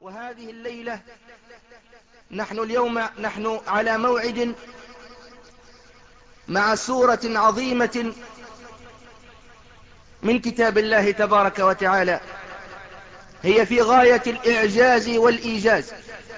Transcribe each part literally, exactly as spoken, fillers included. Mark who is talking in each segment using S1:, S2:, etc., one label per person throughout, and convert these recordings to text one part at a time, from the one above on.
S1: وهذه الليلة نحن اليوم نحن على موعد مع سورة عظيمة من كتاب الله تبارك وتعالى، هي في غاية الإعجاز والإيجاز،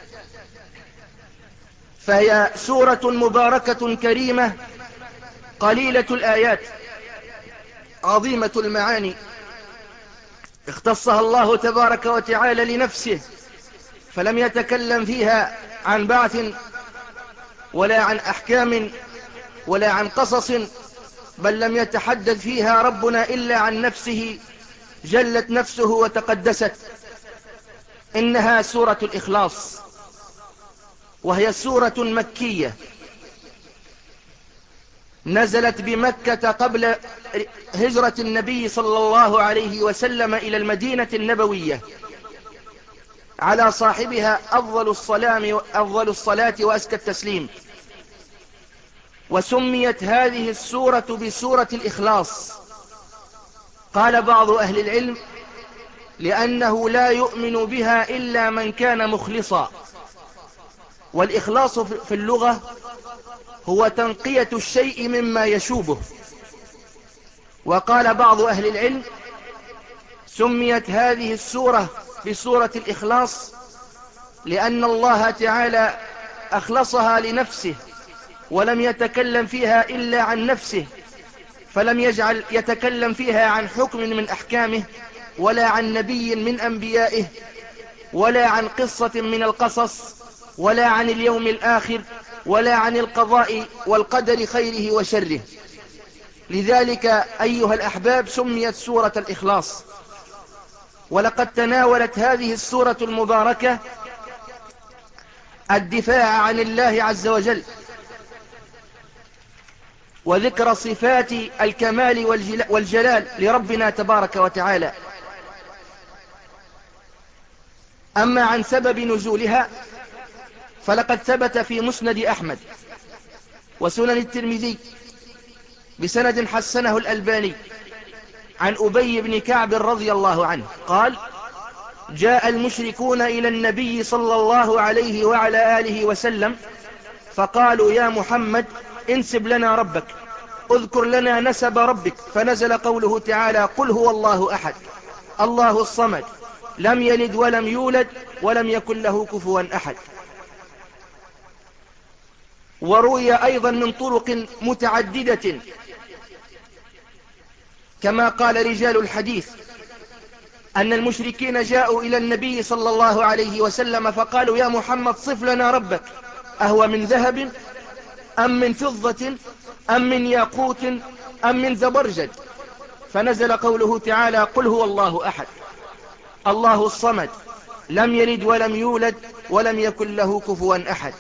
S1: فهي سورة مباركة كريمة قليلة الآيات عظيمة المعاني، اختصها الله تبارك وتعالى لنفسه، فلم يتكلم فيها عن بعث ولا عن أحكام ولا عن قصص، بل لم يتحدث فيها ربنا إلا عن نفسه جلت نفسه وتقدست. إنها سورة الإخلاص، وهي سورة مكية نزلت بمكة قبل هجرة النبي صلى الله عليه وسلم إلى المدينة النبوية، على صاحبها أفضل الصلاة أفضل الصلاة وأزكى التسليم. وسميت هذه السورة بسورة الإخلاص، قال بعض أهل العلم لأنه لا يؤمن بها إلا من كان مخلصا، والإخلاص في اللغة هو تنقية الشيء مما يشوبه. وقال بعض أهل العلم سميت هذه السورة بسورة الإخلاص لأن الله تعالى أخلصها لنفسه، ولم يتكلم فيها إلا عن نفسه، فلم يجعل يتكلم فيها عن حكم من أحكامه، ولا عن نبي من أنبيائه، ولا عن قصة من القصص، ولا عن اليوم الآخر، ولا عن القضاء والقدر خيره وشره. لذلك أيها الأحباب سميت سورة الإخلاص. ولقد تناولت هذه السورة المباركة الدفاع عن الله عز وجل، وذكر صفات الكمال والجلال لربنا تبارك وتعالى. أما عن سبب نزولها فلقد ثبت في مسند أحمد وسنن الترمذي بسند حسنه الألباني عن أبي بن كعب رضي الله عنه قال: جاء المشركون إلى النبي صلى الله عليه وعلى آله وسلم فقالوا: يا محمد انسب لنا ربك، اذكر لنا نسب ربك. فنزل قوله تعالى: قل هو الله أحد الله الصمد لم يلد ولم يولد ولم يكن له كفوا أحد. وروي أيضا من طرق متعددة كما قال رجال الحديث أن المشركين جاءوا إلى النبي صلى الله عليه وسلم فقالوا: يا محمد صف لنا ربك، أهو من ذهب أم من فضة أم من ياقوت أم من زبرجد؟ فنزل قوله تعالى: قل هو الله أحد الله الصمد لم يلد ولم يولد ولم يكن له كفوا أحد.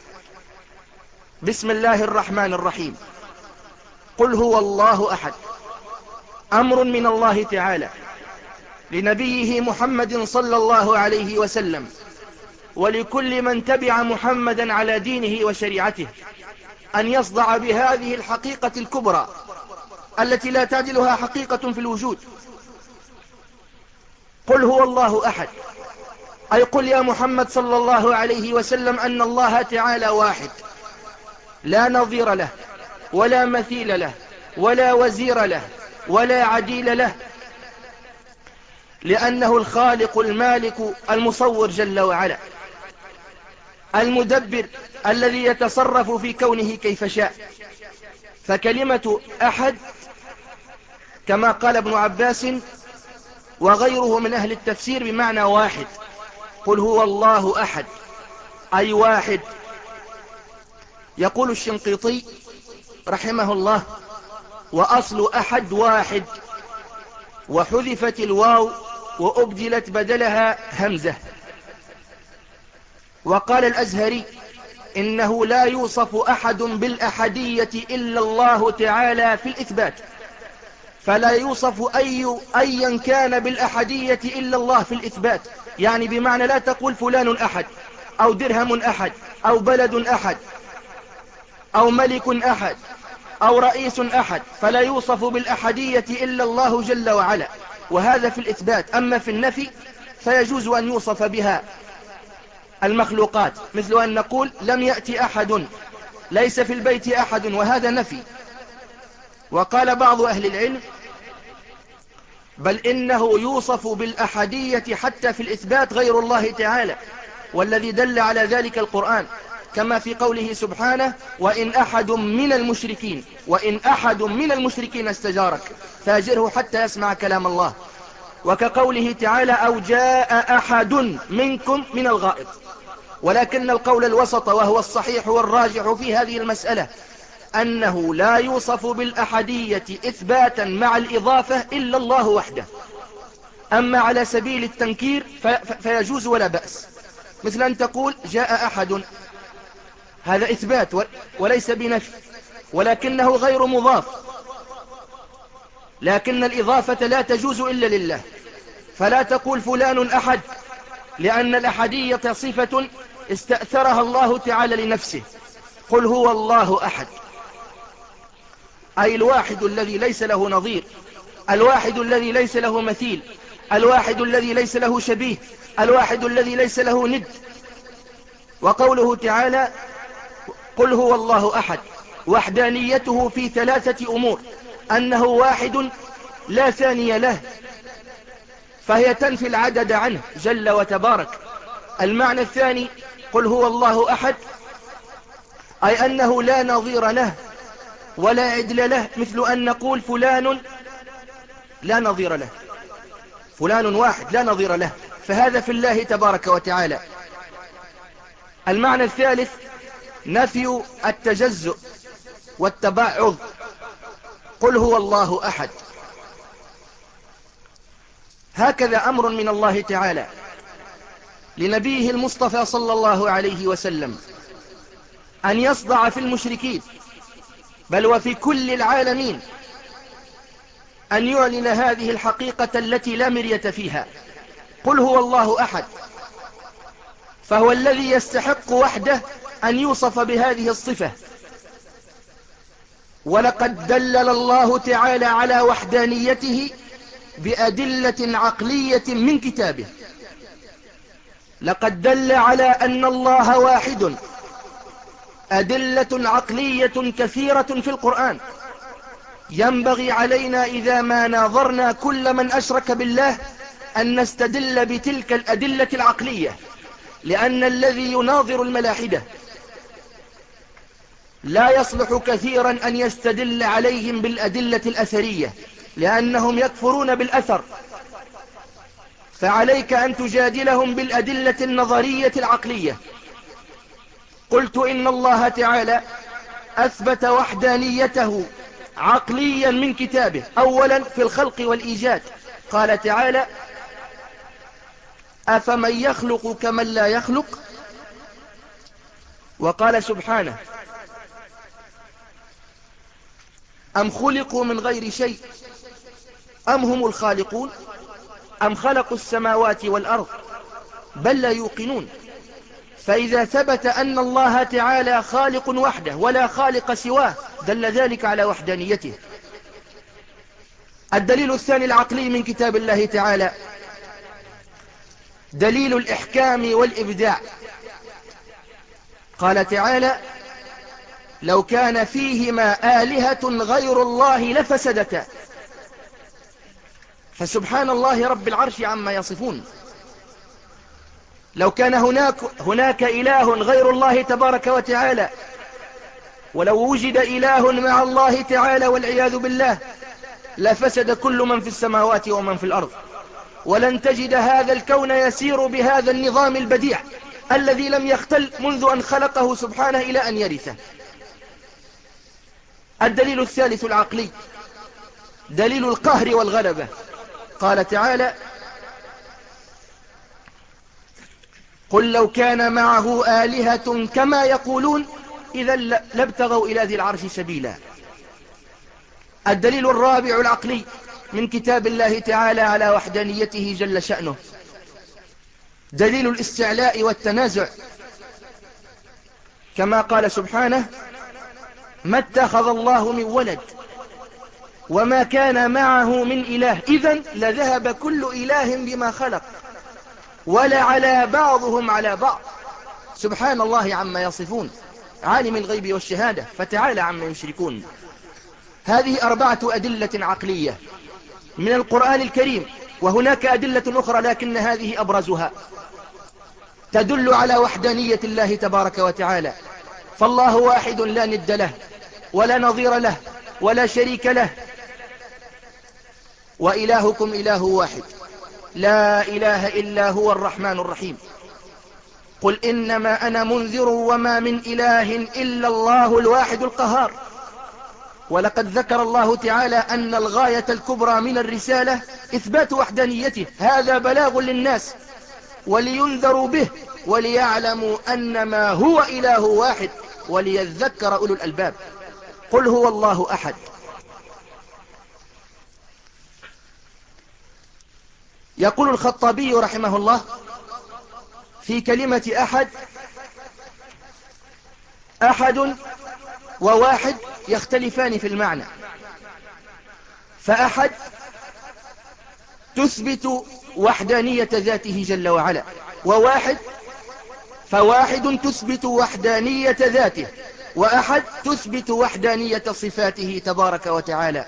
S1: بسم الله الرحمن الرحيم. قل هو الله أحد أمر من الله تعالى لنبيه محمد صلى الله عليه وسلم ولكل من تبع محمدا على دينه وشريعته أن يصدع بهذه الحقيقة الكبرى التي لا تعدلها حقيقة في الوجود. قل هو الله أحد، أي قل يا محمد صلى الله عليه وسلم أن الله تعالى واحد، لا نظير له ولا مثيل له ولا وزير له ولا عديل له، لأنه الخالق المالك المصور جل وعلا، المدبر الذي يتصرف في كونه كيف شاء. فكلمة أحد كما قال ابن عباس وغيره من أهل التفسير بمعنى واحد. قل هو الله أحد أي واحد. يقول الشنقيطي رحمه الله: وأصل أحد واحد، وحذفت الواو وأبدلت بدلها همزة. وقال الأزهري: إنه لا يوصف أحد بالأحدية إلا الله تعالى في الإثبات، فلا يوصف أي أيا كان بالأحدية إلا الله في الإثبات، يعني بمعنى لا تقول فلان أحد أو درهم أحد أو بلد أحد أو ملك أحد أو رئيس أحد، فلا يوصف بالأحدية إلا الله جل وعلا، وهذا في الإثبات. أما في النفي فيجوز أن يوصف بها المخلوقات، مثل أن نقول لم يأتي أحد، ليس في البيت أحد، وهذا نفي. وقال بعض أهل العلم بل إنه يوصف بالأحدية حتى في الإثبات غير الله تعالى، والذي دل على ذلك القرآن، كما في قوله سبحانه وإن أحد من المشركين وإن أحد من المشركين استجارك فاجره حتى يسمع كلام الله. وكقوله تعالى أو جاء أحد منكم من الغائط. ولكن القول الوسط وهو الصحيح والراجح في هذه المسألة أنه لا يوصف بالأحدية إثباتا مع الإضافة إلا الله وحده. أما على سبيل التنكير فيجوز ولا بأس، مثل أن تقول جاء أحد، هذا إثبات وليس بنفي، ولكنه غير مضاف، لكن الإضافة لا تجوز إلا لله. فلا تقول فلان أحد، لأن الأحدية صفة استأثرها الله تعالى لنفسه. قل هو الله أحد، أي الواحد الذي ليس له نظير، الواحد الذي ليس له مثيل، الواحد الذي ليس له شبيه، الواحد الذي ليس له ند. وقوله تعالى قل هو الله أحد، وحدانيته في ثلاثة أمور: أنه واحد لا ثاني له، فهي تنفي العدد عنه جل وتبارك. المعنى الثاني قل هو الله أحد، أي أنه لا نظير له ولا عدل له، مثل أن نقول فلان لا نظير له، فلان واحد لا نظير له، فهذا في الله تبارك وتعالى. المعنى الثالث نفي التجزؤ والتبعض، قل هو الله أحد. هكذا أمر من الله تعالى لنبيه المصطفى صلى الله عليه وسلم أن يصدع في المشركين بل وفي كل العالمين، أن يعلن هذه الحقيقة التي لا مرية فيها. قل هو الله أحد، فهو الذي يستحق وحده أن يوصف بهذه الصفة. ولقد دلل الله تعالى على وحدانيته بأدلة عقلية من كتابه. لقد دل على أن الله واحد أدلة عقلية كثيرة في القرآن. ينبغي علينا إذا ما ناظرنا كل من أشرك بالله أن نستدل بتلك الأدلة العقلية، لأن الذي يناظر الملاحدة لا يصلح كثيرا أن يستدل عليهم بالأدلة الأثرية، لأنهم يكفرون بالأثر. فعليك أن تجادلهم بالأدلة النظرية العقلية. قلت إن الله تعالى أثبت وحدانيته عقليا من كتابه. أولا في الخلق والإيجاد، قال تعالى أفمن يخلق كمن لا يخلق. وقال سبحانه أم خلقوا من غير شيء أم هم الخالقون أم خلقوا السماوات والأرض بل لا يوقنون. فإذا ثبت أن الله تعالى خالق وحده ولا خالق سواه دل ذلك على وحدانيته. الدليل الثاني العقلي من كتاب الله تعالى دليل الإحكام والإبداع. قال تعالى لو كان فيهما آلهة غير الله لفسدتا. فسبحان الله رب العرش عما يصفون. لو كان هناك, هناك إله غير الله تبارك وتعالى، ولو وجد إله مع الله تعالى والعياذ بالله، لفسد كل من في السماوات ومن في الأرض، ولن تجد هذا الكون يسير بهذا النظام البديع الذي لم يختل منذ أن خلقه سبحانه إلى أن يرثه. الدليل الثالث العقلي دليل القهر والغلبة. قال تعالى قل لو كان معه آلهة كما يقولون إذا لابتغوا إلى ذي العرش سبيلا. الدليل الرابع العقلي من كتاب الله تعالى على وحدانيته جل شأنه دليل الاستعلاء والتنازع، كما قال سبحانه ما اتخذ الله من ولد وما كان معه من إله إذن لذهب كل إله بما خلق ولا على بعضهم على بعض سبحان الله عما يصفون، عالم الغيب والشهادة، فتعالى عما يشركون. هذه أربعة أدلة عقلية من القرآن الكريم، وهناك أدلة أخرى لكن هذه أبرزها، تدل على وحدانية الله تبارك وتعالى. فالله واحد لا ند له ولا نظير له ولا شريك له، وإلهكم إله واحد لا إله إلا هو الرحمن الرحيم. قل إنما أنا منذر وما من إله إلا الله الواحد القهار. ولقد ذكر الله تعالى أن الغاية الكبرى من الرسالة إثبات وحدانيته، هذا بلاغ للناس ولينذروا به وليعلموا أنما هو إله واحد وليذكر أولو الألباب. قل هو الله أحد. يقول الخطابي رحمه الله في كلمة أحد: أحد وواحد يختلفان في المعنى، فأحد تثبت وحدانية ذاته جل وعلا، وواحد فواحد تثبت وحدانية ذاته، وأحد تثبت وحدانية صفاته تبارك وتعالى.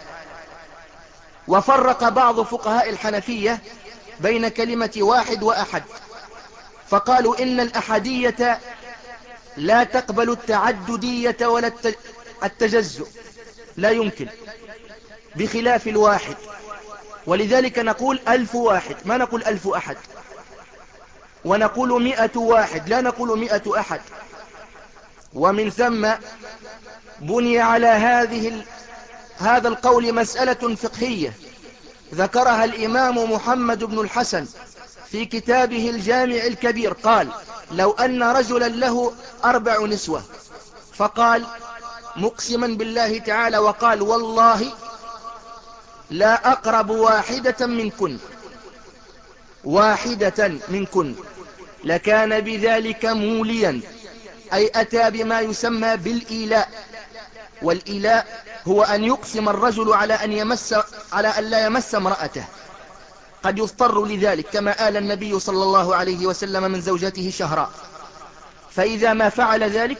S1: وفرق بعض فقهاء الحنفية بين كلمة واحد وأحد، فقالوا إن الأحدية لا تقبل التعددية ولا التجزؤ، لا يمكن، بخلاف الواحد. ولذلك نقول ألف واحد، ما نقول ألف أحد، ونقول مئة واحد، لا نقول مئة أحد. ومن ثم بني على هذه ال... هذا القول مسألة فقهية ذكرها الإمام محمد بن الحسن في كتابه الجامع الكبير. قال: لو أن رجلا له أربع نسوة، فقال مقسما بالله تعالى وقال: والله لا أقرب واحدة منكن واحدة منكن لكان بذلك موليا، أي أتى بما يسمى بالإيلاء. والإيلاء هو أن يقسم الرجل على أن يمس على أن لا يمس امرأته، قد يضطر لذلك، كما آل النبي صلى الله عليه وسلم من زوجته شهراء، فإذا ما فعل ذلك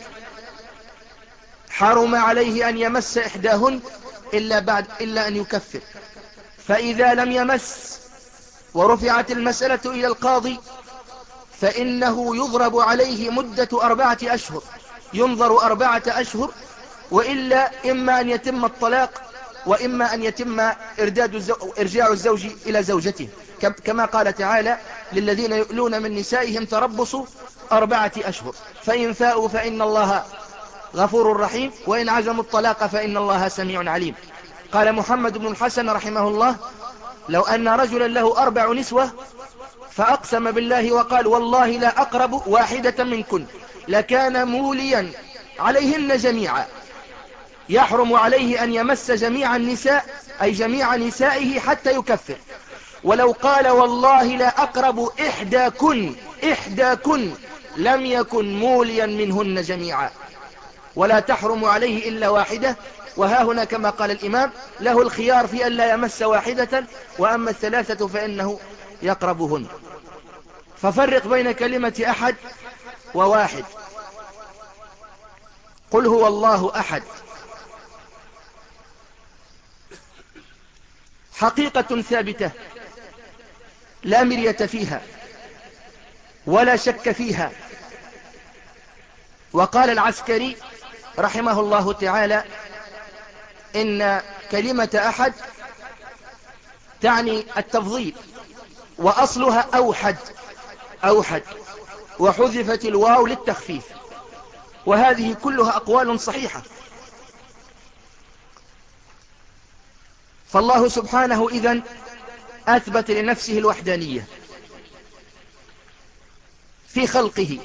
S1: حرم عليه أن يمس إحداهن إلا بعد إلا أن يكفر. فإذا لم يمس ورفعت المسألة إلى القاضي فإنه يضرب عليه مدة أربعة أشهر، ينظر أربعة أشهر، وإلا إما أن يتم الطلاق وإما أن يتم إرداد الزو... إرجاع الزوج إلى زوجته، كما قال تعالى: للذين يؤلون من نسائهم تربصوا أربعة أشهر فإن فاءوا فإن الله غفور رحيم وإن عزموا الطلاق فإن الله سميع عليم. قال محمد بن الحسن رحمه الله: لو أن رجلا له أربع نسوة فأقسم بالله وقال: والله لا أقرب واحدة منكن لكان موليا عليهن جميعا، يحرم عليه أن يمس جميع النساء أي جميع نسائه حتى يكفر. ولو قال: والله لا أقرب إحدى كن إحدى كن لم يكن موليا منهن جميعا، ولا تحرم عليه إلا واحدة. وها هنا كما قال الإمام له الخيار في أن لا يمس واحدة، وأما الثلاثة فإنه يقربهن. ففرق بين كلمة أحد وواحد. قل هو الله أحد حقيقة ثابتة لا مرية فيها ولا شك فيها. وقال العسكري رحمه الله تعالى: إن كلمة أحد تعني التفضيل، وأصلها أوحد أوحد وحذفت الواو للتخفيف، وهذه كلها أقوال صحيحة. فالله سبحانه إذن أثبت لنفسه الوحدانية في خلقه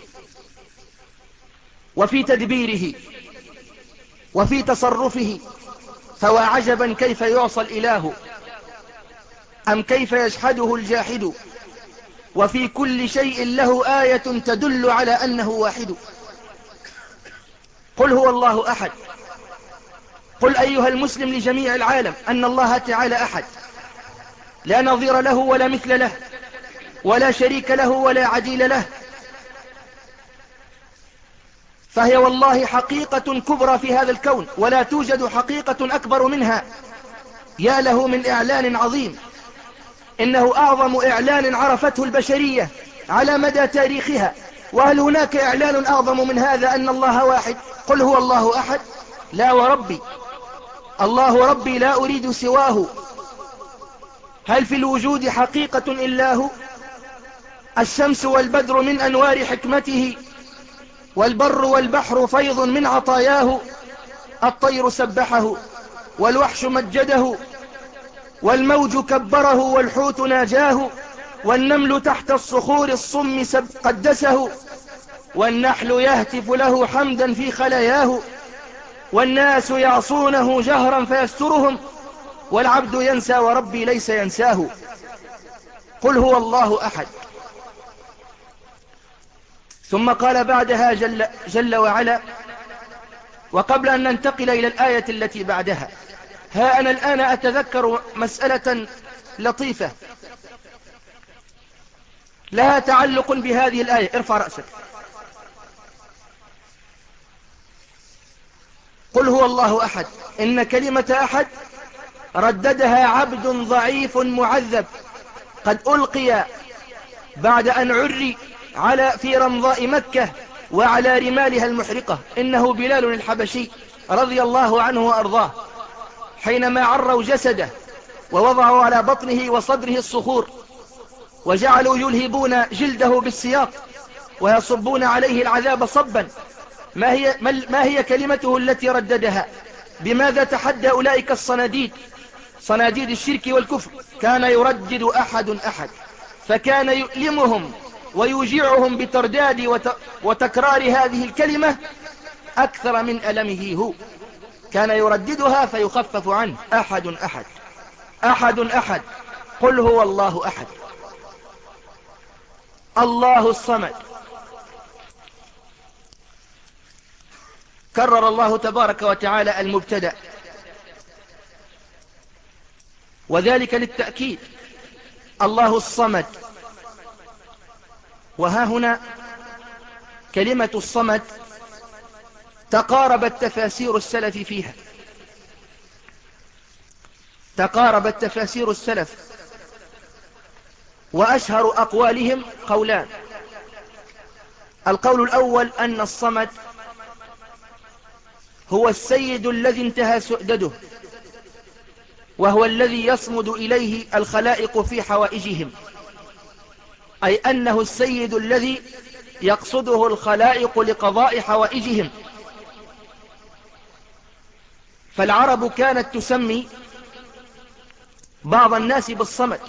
S1: وفي تدبيره وفي تصرفه، فوا عجبا كيف يعصى الإله أم كيف يجحده الجاحد، وفي كل شيء له آية تدل على أنه واحد. قل هو الله أحد. قل أيها المسلم لجميع العالم أن الله تعالى أحد، لا نظير له ولا مثل له ولا شريك له ولا عديل له، فهي والله حقيقة كبرى في هذا الكون، ولا توجد حقيقة أكبر منها. يا له من إعلان عظيم، إنه أعظم إعلان عرفته البشرية على مدى تاريخها. وهل هناك إعلان أعظم من هذا أن الله واحد؟ قل هو الله أحد. لا وربي، الله ربي لا أريد سواه. هل في الوجود حقيقة إلا هو؟ الشمس والبدر من أنوار حكمته، والبر والبحر فيض من عطاياه، الطير سبحه والوحش مجده، والموج كبره والحوت ناجاه، والنمل تحت الصخور الصم قدسه، والنحل يهتف له حمدا في خلاياه، والناس يعصونه جهرا فيسترهم، والعبد ينسى وربي ليس ينساه. قل هو الله أحد. ثم قال بعدها جل, جل وعلا: وقبل أن ننتقل إلى الآية التي بعدها، ها أنا الآن أتذكر مسألة لطيفة لها تعلق بهذه الآية. ارفع رأسك. قل هو الله أحد، إن كلمة أحد رددها عبد ضعيف معذب قد ألقي بعد أن عري على في رمضاء مكة وعلى رمالها المحرقة. إنه بلال الحبشي رضي الله عنه وأرضاه، حينما عروا جسده ووضعوا على بطنه وصدره الصخور، وجعلوا يلهبون جلده بالسياط ويصبون عليه العذاب صبا، ما هي, ما هي كلمته التي رددها؟ بماذا تحدى أولئك الصناديد، صناديد الشرك والكفر؟ كان يردد أحد أحد، فكان يؤلمهم ويوجعهم بترداد وتكرار هذه الكلمة أكثر من ألمه هو. كان يرددها فيخفف عنه. أحد أحد أحد أحد. قل هو الله أحد. الله الصمد. كرر الله تبارك وتعالى المبتدأ، وذلك للتأكيد. الله الصمد. وها هنا كلمة الصمد تقاربت تفاسير السلف فيها، تقاربت تفاسير السلف، وأشهر أقوالهم قولان. القول الأول أن الصمد هو السيد الذي انتهى سؤدده، وهو الذي يصمد إليه الخلائق في حوائجهم، أي أنه السيد الذي يقصده الخلائق لقضاء حوائجهم. فالعرب كانت تسمي بعض الناس بالصمد،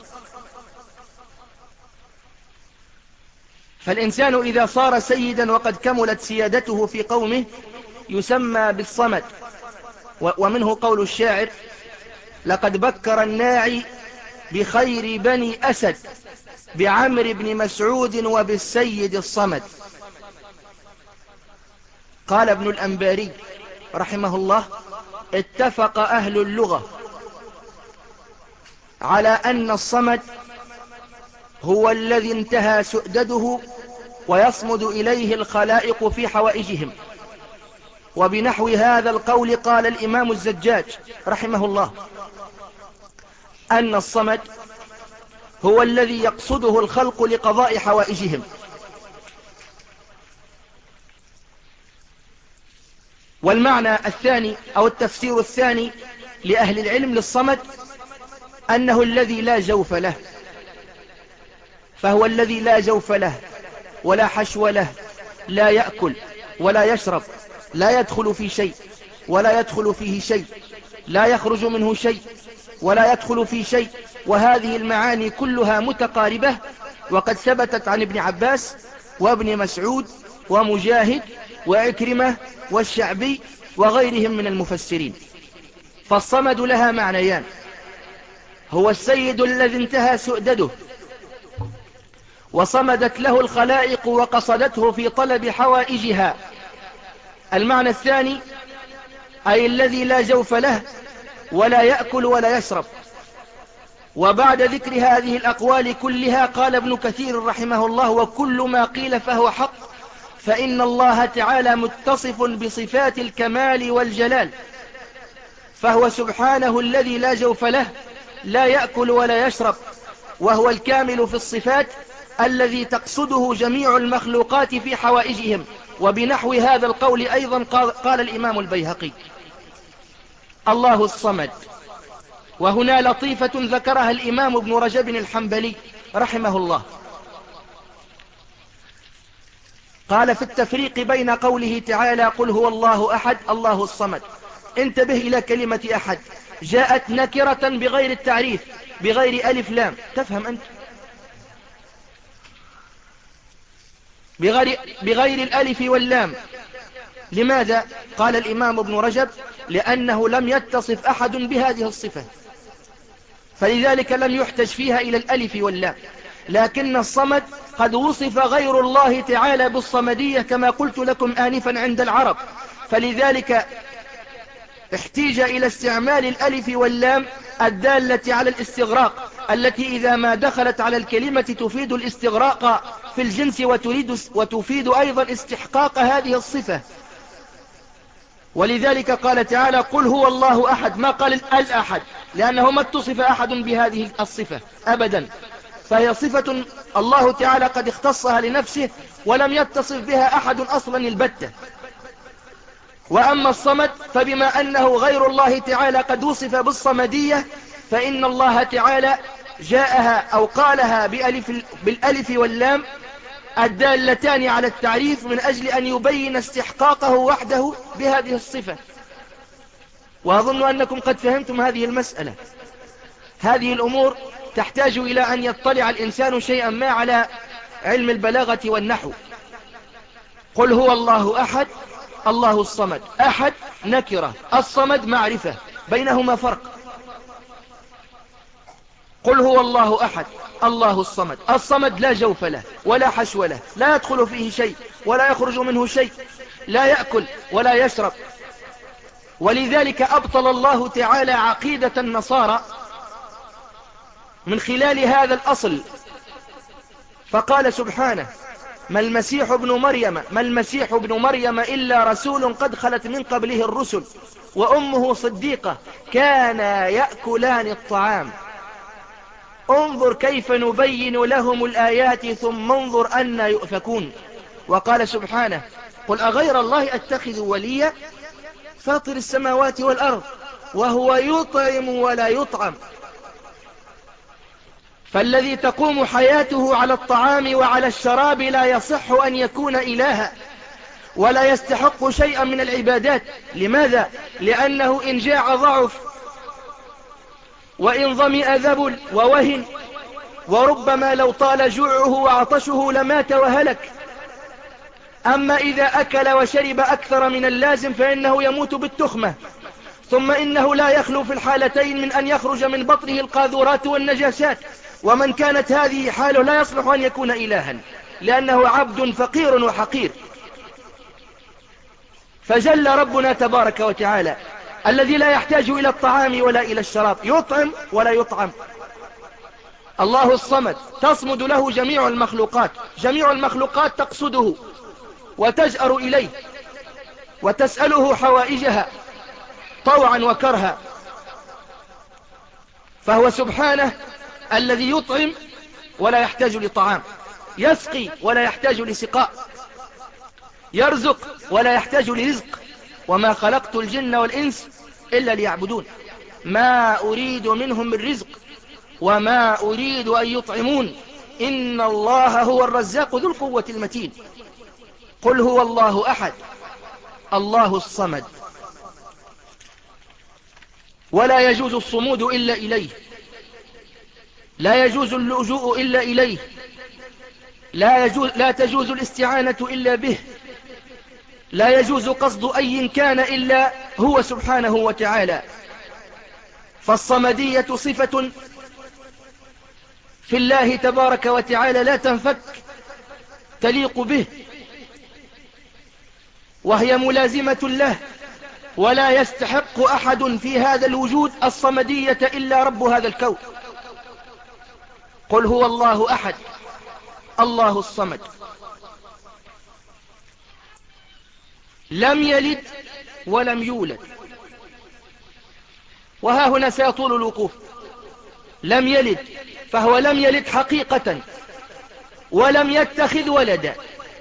S1: فالإنسان إذا صار سيدا وقد كملت سيادته في قومه يسمى بالصمد. ومنه قول الشاعر: لقد بكر الناعي بخير بني أسد بعمر بن مسعود وبالسيد الصمد. قال ابن الأنباري رحمه الله: اتفق أهل اللغة على أن الصمد هو الذي انتهى سؤدده ويصمد إليه الخلائق في حوائجهم. وبنحو هذا القول قال الإمام الزجاج رحمه الله أن الصمد هو الذي يقصده الخلق لقضاء حوائجهم. والمعنى الثاني أو التفسير الثاني لأهل العلم للصمد أنه الذي لا جوف له، فهو الذي لا جوف له ولا حشو له، لا يأكل ولا يشرب، لا يدخل في شيء ولا يدخل فيه شيء، لا يخرج منه شيء ولا يدخل في شيء. وهذه المعاني كلها متقاربة، وقد ثبتت عن ابن عباس وابن مسعود ومجاهد وعكرمة والشعبي وغيرهم من المفسرين. فالصمد لها معنيان: هو السيد الذي انتهى سؤدده وصمدت له الخلائق وقصدته في طلب حوائجها. المعنى الثاني أي الذي لا جوف له ولا يأكل ولا يشرب. وبعد ذكر هذه الأقوال كلها قال ابن كثير رحمه الله: وكل ما قيل فهو حق، فإن الله تعالى متصف بصفات الكمال والجلال، فهو سبحانه الذي لا جوف له، لا يأكل ولا يشرب، وهو الكامل في الصفات الذي تقصده جميع المخلوقات في حوائجهم. وبنحو هذا القول أيضا قال, قال الإمام البيهقي: الله الصمد. وهنا لطيفة ذكرها الإمام ابن رجب الحنبلي رحمه الله، قال في التفريق بين قوله تعالى: قل هو الله أحد الله الصمد، انتبه إلى كلمة أحد، جاءت نكرة بغير التعريف، بغير ألف لام، تفهم أنت، بغير, بغير الألف واللام. لماذا؟ قال الإمام ابن رجب: لأنه لم يتصف أحد بهذه الصفة، فلذلك لم يحتج فيها إلى الألف واللام. لكن الصمد قد وصف غير الله تعالى بالصمدية كما قلت لكم آنفا عند العرب، فلذلك احتيج إلى استعمال الألف واللام الدالة على الاستغراق، التي إذا ما دخلت على الكلمة تفيد الاستغراق في الجنس وتريد وتفيد أيضا استحقاق هذه الصفة. ولذلك قال تعالى: قل هو الله أحد، ما قال الأحد، لأنه ما اتصف أحد بهذه الصفة أبدا، فهي صفة الله تعالى قد اختصها لنفسه ولم يتصف بها أحد أصلا البتة. وأما الصمد فبما أنه غير الله تعالى قد وصف بالصمدية، فإن الله تعالى جاءها أو قالها بألف بالألف واللام الدالتان على التعريف من أجل أن يبين استحقاقه وحده بهذه الصفة. وأظن أنكم قد فهمتم هذه المسألة. هذه الأمور تحتاج إلى أن يطلع الإنسان شيئا ما على علم البلاغة والنحو. قل هو الله أحد الله الصمد، أحد نكرة، الصمد معرفة، بينهما فرق. قل هو الله أحد الله الصمد، الصمد لا جوف له ولا حشو له، لا يدخل فيه شيء ولا يخرج منه شيء، لا يأكل ولا يشرب. ولذلك أبطل الله تعالى عقيدة النصارى من خلال هذا الأصل، فقال سبحانه: ما المسيح ابن مريم ما المسيح ابن مريم إلا رسول قد خلت من قبله الرسل وأمه صديقة كانا يأكلان الطعام انظر كيف نبين لهم الآيات ثم انظر أن يؤفكون. وقال سبحانه: قل أغير الله أتخذ وليا فاطر السماوات والأرض وهو يطعم ولا يطعم. فالذي تقوم حياته على الطعام وعلى الشراب لا يصح أن يكون إلها ولا يستحق شيئا من العبادات. لماذا؟ لأنه إن جاع ضعف، وإن ظمئ ذبل ووهن، وربما لو طال جوعه وعطشه لمات وهلك. أما إذا أكل وشرب أكثر من اللازم فإنه يموت بالتخمة، ثم إنه لا يخلو في الحالتين من أن يخرج من بطنه القاذورات والنجاسات. ومن كانت هذه حاله لا يصلح أن يكون إلها، لأنه عبد فقير وحقير. فجل ربنا تبارك وتعالى الذي لا يحتاج إلى الطعام ولا إلى الشراب، يطعم ولا يطعم. الله الصمد تصمد له جميع المخلوقات، جميع المخلوقات تقصده وتجأر إليه وتسأله حوائجها طوعا وكرها. فهو سبحانه الذي يطعم ولا يحتاج لطعام، يسقي ولا يحتاج لسقاء، يرزق ولا يحتاج لرزق. وما خلقت الجن والإنس إلا ليعبدون ما أريد منهم من رزق وما أريد أن يطعمون إن الله هو الرزاق ذو القوة المتين. قل هو الله أحد الله الصمد. ولا يجوز الصمود إلا إليه، لا يجوز اللجوء إلا إليه، لا, يجوز لا تجوز الاستعانة إلا به، لا يجوز قصد أي كان إلا هو سبحانه وتعالى. فالصمدية صفة في الله تبارك وتعالى لا تنفك، تليق به، وهي ملازمة له، ولا يستحق أحد في هذا الوجود الصمدية إلا رب هذا الكون. قل هو الله أحد الله الصمد. لم يلد ولم يولد. وها هنا سيطول الوقوف. لم يلد، فهو لم يلد حقيقة ولم يتخذ ولدا،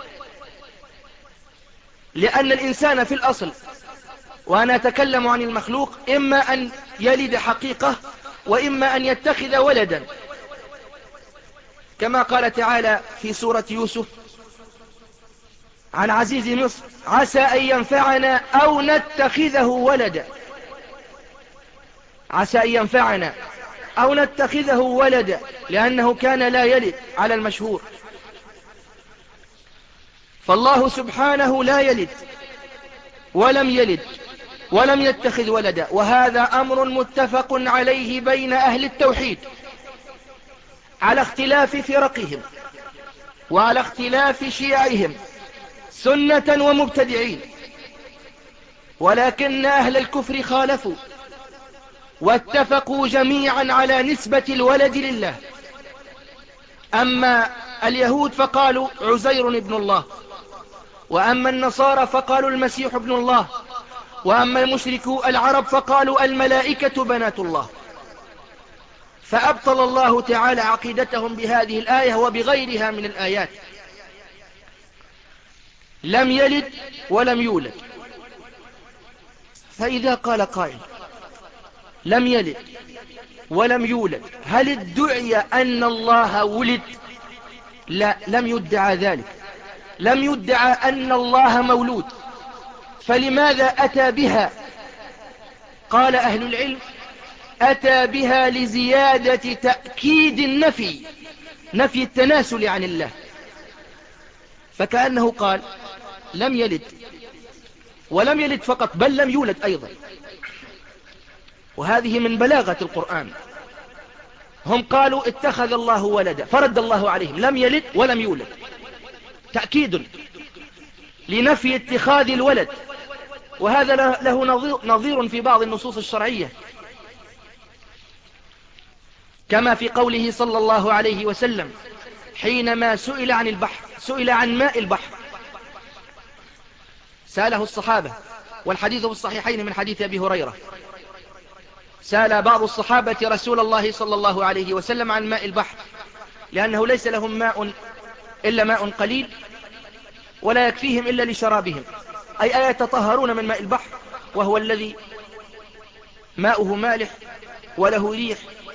S1: لأن الإنسان في الأصل، وأنا أتكلم عن المخلوق، إما أن يلد حقيقة وإما أن يتخذ ولدا، كما قال تعالى في سورة يوسف عن عزيز مصر: عسى أن ينفعنا أو نتخذه ولدا. عسى أن ينفعنا أو نتخذه ولدا، لأنه كان لا يلد على المشهور. فالله سبحانه لا يلد ولم يلد ولم يتخذ ولدا، وهذا أمر متفق عليه بين أهل التوحيد على اختلاف فرقهم وعلى اختلاف شيعهم سنة ومبتدعين. ولكن أهل الكفر خالفوا واتفقوا جميعا على نسبة الولد لله. أما اليهود فقالوا عزير ابن الله، وأما النصارى فقالوا المسيح ابن الله، وأما المشركو العرب فقالوا الملائكة بنات الله. فأبطل الله تعالى عقيدتهم بهذه الآية وبغيرها من الآيات. لم يلد ولم يولد. فإذا قال قائل لم يلد ولم يولد، هل ادعي أن الله ولد؟ لا، لم يدعى ذلك. لم يدعى أن الله مولود. فلماذا أتى بها؟ قال أهل العلم: أتى بها لزيادة تأكيد النفي، نفي التناسل عن الله. فكأنه قال لم يلد، ولم يلد فقط بل لم يولد أيضا. وهذه من بلاغة القرآن. هم قالوا اتخذ الله ولدا، فرد الله عليهم: لم يلد ولم يولد، تأكيد لنفي اتخاذ الولد. وهذا له نظير في بعض النصوص الشرعية، كما في قوله صلى الله عليه وسلم حينما سئل عن البحر، سئل عن ماء البحر، سأله الصحابة، والحديث في الصحيحين من حديث أبي هريرة. سأل بعض الصحابة رسول الله صلى الله عليه وسلم عن ماء البحر، لأنه ليس لهم ماء إلا ماء قليل ولا يكفيهم إلا لشرابهم، أي أيتطهرون من ماء البحر وهو الذي ماؤه مالح وله ريح.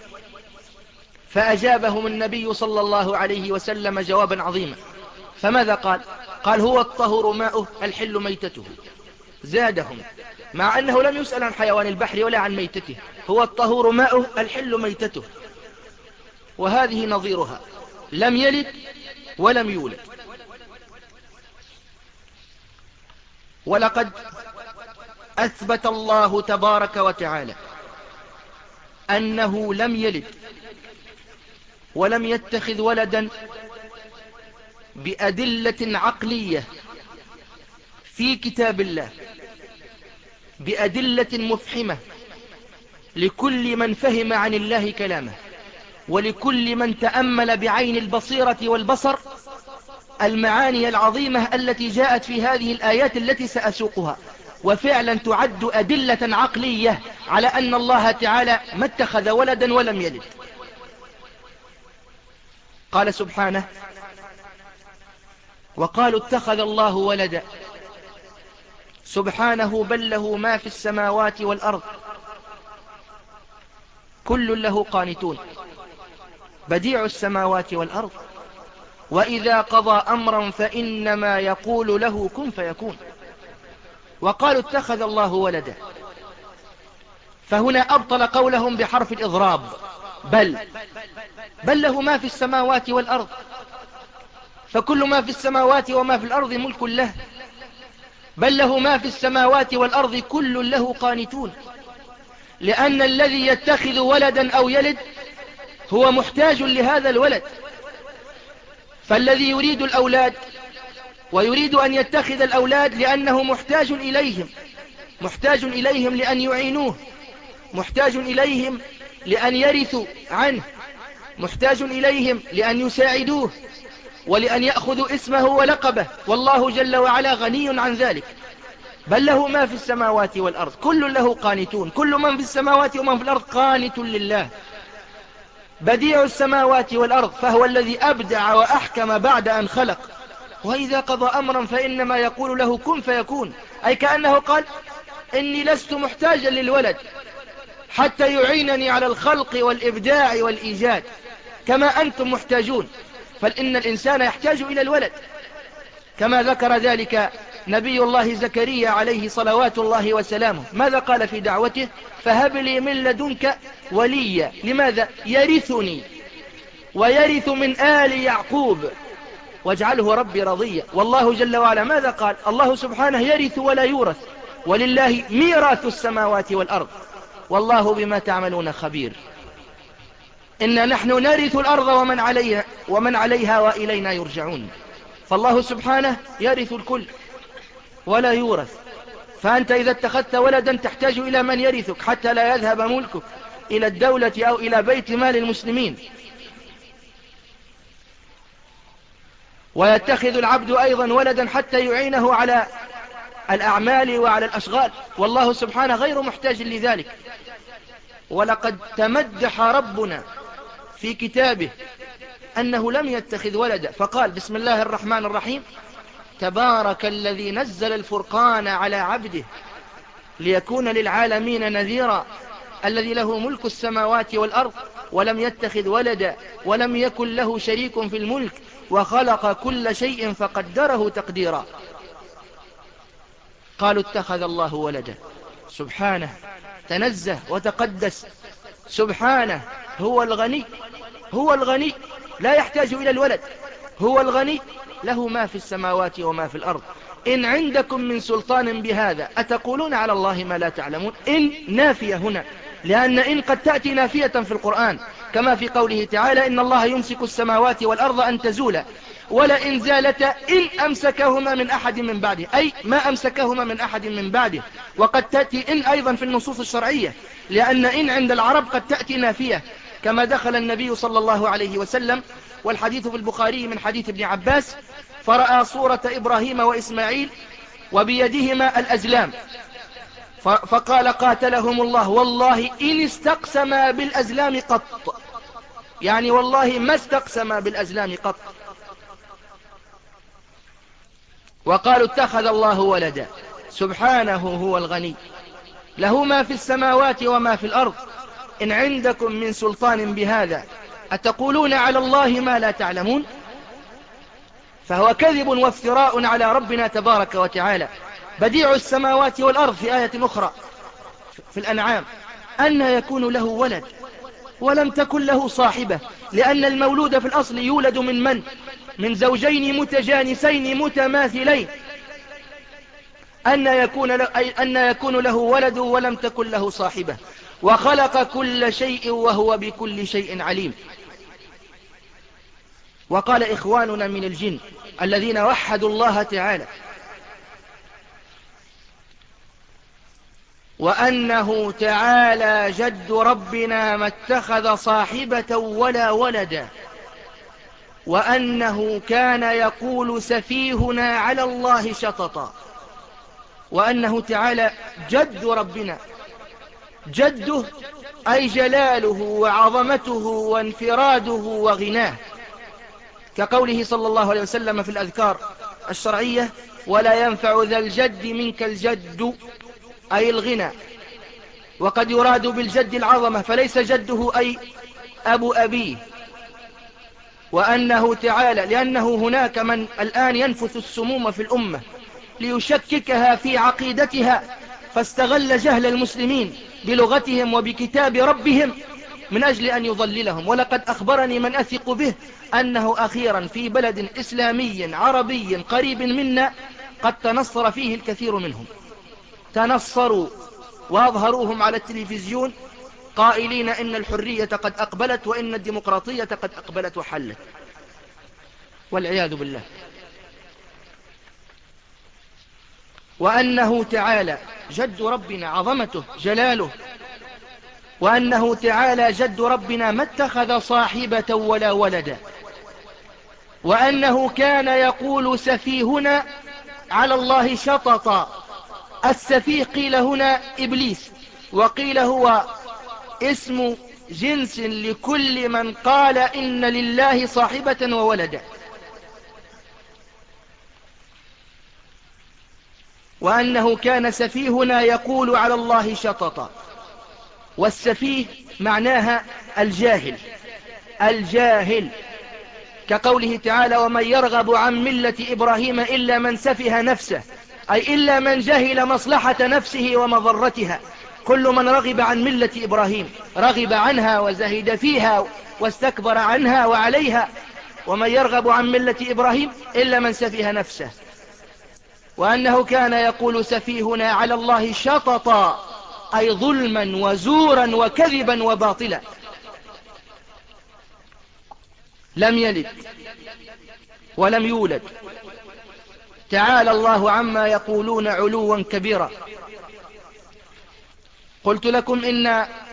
S1: فأجابهم النبي صلى الله عليه وسلم جوابا عظيما. فماذا قال؟ قال: هو الطهور ماؤه الحل ميتته. زادهم، مع أنه لم يسأل عن حيوان البحر ولا عن ميتته، هو الطهور ماؤه الحل ميتته. وهذه نظيرها: لم يلد ولم يولد. ولقد أثبت الله تبارك وتعالى أنه لم يلد ولم يتخذ ولدا بأدلة عقلية في كتاب الله، بأدلة مفحمة لكل من فهم عن الله كلامه، ولكل من تأمل بعين البصيرة والبصر المعاني العظيمة التي جاءت في هذه الآيات التي سأسوقها. وفعلا تعد أدلة عقلية على أن الله تعالى ما اتخذ ولدا ولم يلد. قال سبحانه: وقالوا اتخذ الله ولدا سبحانه بل له ما في السماوات والأرض كل له قانتون بديع السماوات والأرض وإذا قضى أمرا فإنما يقول له كن فيكون. وقالوا اتخذ الله ولدا، فهنا أبطل قولهم بحرف الإضراب: بل بل له ما في السماوات والأرض، فكل ما في السماوات وما في الأرض ملك له. بل له ما في السماوات والأرض كل له قانتون، لأن الذي يتخذ ولدا أو يلد هو محتاج لهذا الولد. فالذي يريد الأولاد ويريد أن يتخذ الأولاد لأنه محتاج إليهم، محتاج إليهم لأن يعينوه، محتاج إليهم لأن يرثوا عنه، محتاج إليهم لأن يساعدوه ولأن يأخذوا اسمه ولقبه، والله جل وعلا غني عن ذلك. بل له ما في السماوات والأرض، كل له قانتون، كل من في السماوات ومن في الأرض قانت لله. بديع السماوات والأرض، فهو الذي أبدع وأحكم بعد أن خلق، وإذا قضى أمرا فإنما يقول له كن فيكون. أي كأنه قال إني لست محتاجا للولد حتى يعينني على الخلق والإبداع والإيجاد كما أنتم محتاجون، فإن الإنسان يحتاج إلى الولد، كما ذكر ذلك نبي الله زكريا عليه صلوات الله وسلامه. ماذا قال في دعوته؟ فهب لي من لدنك وليا. لماذا؟ يرثني ويرث من آل يعقوب واجعله ربي رضيا. والله جل وعلا ماذا قال؟ الله سبحانه يرث ولا يورث، ولله ميراث السماوات والأرض والله بما تعملون خبير. إنا نحن نرث الأرض ومن عليها, ومن عليها وإلينا يرجعون. فالله سبحانه يرث الكل ولا يورث. فأنت إذا اتخذت ولدا تحتاج إلى من يرثك حتى لا يذهب ملكك إلى الدولة أو إلى بيت مال المسلمين. ويتخذ العبد أيضا ولدا حتى يعينه على الأعمال وعلى الأشغال، والله سبحانه غير محتاج لذلك. ولقد تمدح ربنا في كتابه أنه لم يتخذ ولدا، فقال بسم الله الرحمن الرحيم تبارك الذي نزل الفرقان على عبده ليكون للعالمين نذيرا الذي له ملك السماوات والأرض ولم يتخذ ولدا ولم يكن له شريك في الملك وخلق كل شيء فقدره تقديرا. قالوا اتخذ الله ولدا، سبحانه تنزه وتقدس، سبحانه هو الغني، هو الغني لا يحتاج إلى الولد، هو الغني له ما في السماوات وما في الأرض. إن عندكم من سلطان بهذا أتقولون على الله ما لا تعلمون. إن نافية هنا، لأن إن قد تأتي نافية في القرآن كما في قوله تعالى إن الله يمسك السماوات والأرض أن تزولا ولئن زالتا إن أمسكهما من أحد من بعده، أي ما أمسكهما من أحد من بعده. وقد تأتي إن أيضا في النصوص الشرعية، لأن إن عند العرب قد تأتي نافية، كما دخل النبي صلى الله عليه وسلم والحديث في البخاري من حديث ابن عباس فرأى صورة إبراهيم وإسماعيل وبيدهما الأزلام فقال قاتلهم الله والله إن استقسما بالأزلام قط، يعني والله ما استقسما بالأزلام قط. وقالوا اتخذ الله ولدا، سبحانه هو الغني له ما في السماوات وما في الأرض. إن عندكم من سلطان بهذا أتقولون على الله ما لا تعلمون. فهو كذب وافتراء على ربنا تبارك وتعالى. بديع السماوات والأرض في آية أخرى في الأنعام أن يكون له ولد ولم تكن له صاحبة، لأن المولود في الأصل يولد من من؟ من زوجين متجانسين متماثلين. أن يكون له, أي أن يكون له ولد ولم تكن له صاحبة، وخلق كل شيء وهو بكل شيء عليم. وقال إخواننا من الجن الذين وحدوا الله تعالى وأنه تعالى جد ربنا ما اتخذ صاحبة ولا ولدا، وأنه كان يقول سفيهنا على الله شططا. وأنه تعالى جد ربنا، جده أي جلاله وعظمته وانفراده وغناه، كقوله صلى الله عليه وسلم في الأذكار الشرعية ولا ينفع ذا الجد منك الجد، أي الغنى. وقد يراد بالجد العظمة فليس جده أي أبو أبيه. وأنه تعالى لأنه هناك من الآن ينفث السموم في الأمة ليشككها في عقيدتها، فاستغل جهل المسلمين بلغتهم وبكتاب ربهم من أجل أن يضللهم. ولقد أخبرني من أثق به أنه أخيرا في بلد إسلامي عربي قريب منا قد تنصر فيه الكثير منهم، تنصروا وأظهروهم على التلفزيون قائلين إن الحرية قد أقبلت وإن الديمقراطية قد أقبلت وحلت، والعياذ بالله. وأنه تعالى جد ربنا عظمته جلاله، وأنه تعالى جد ربنا ما اتخذ صاحبة ولا ولدا، وأنه كان يقول سفيهنا على الله شططا، السفيه قيل هنا إبليس، وقيل هو اسم جنس لكل من قال إن لله صاحبة وولدا. وأنه كان سفيهنا يقول على الله شططا. والسفيه معناها الجاهل، الجاهل، كقوله تعالى ومن يرغب عن ملة إبراهيم إلا من سفه نفسه، أي إلا من جهل مصلحة نفسه ومضرتها. كل من رغب عن ملة إبراهيم رغب عنها وزهد فيها واستكبر عنها وعليها. ومن يرغب عن ملة إبراهيم إلا من سفه نفسه. وأنه كان يقول سفيهنا على الله شططا، أي ظلما وزورا وكذبا وباطلا. لم يلد ولم يولد، تعالى الله عما يقولون علوا كبيرا. قلت لكم إن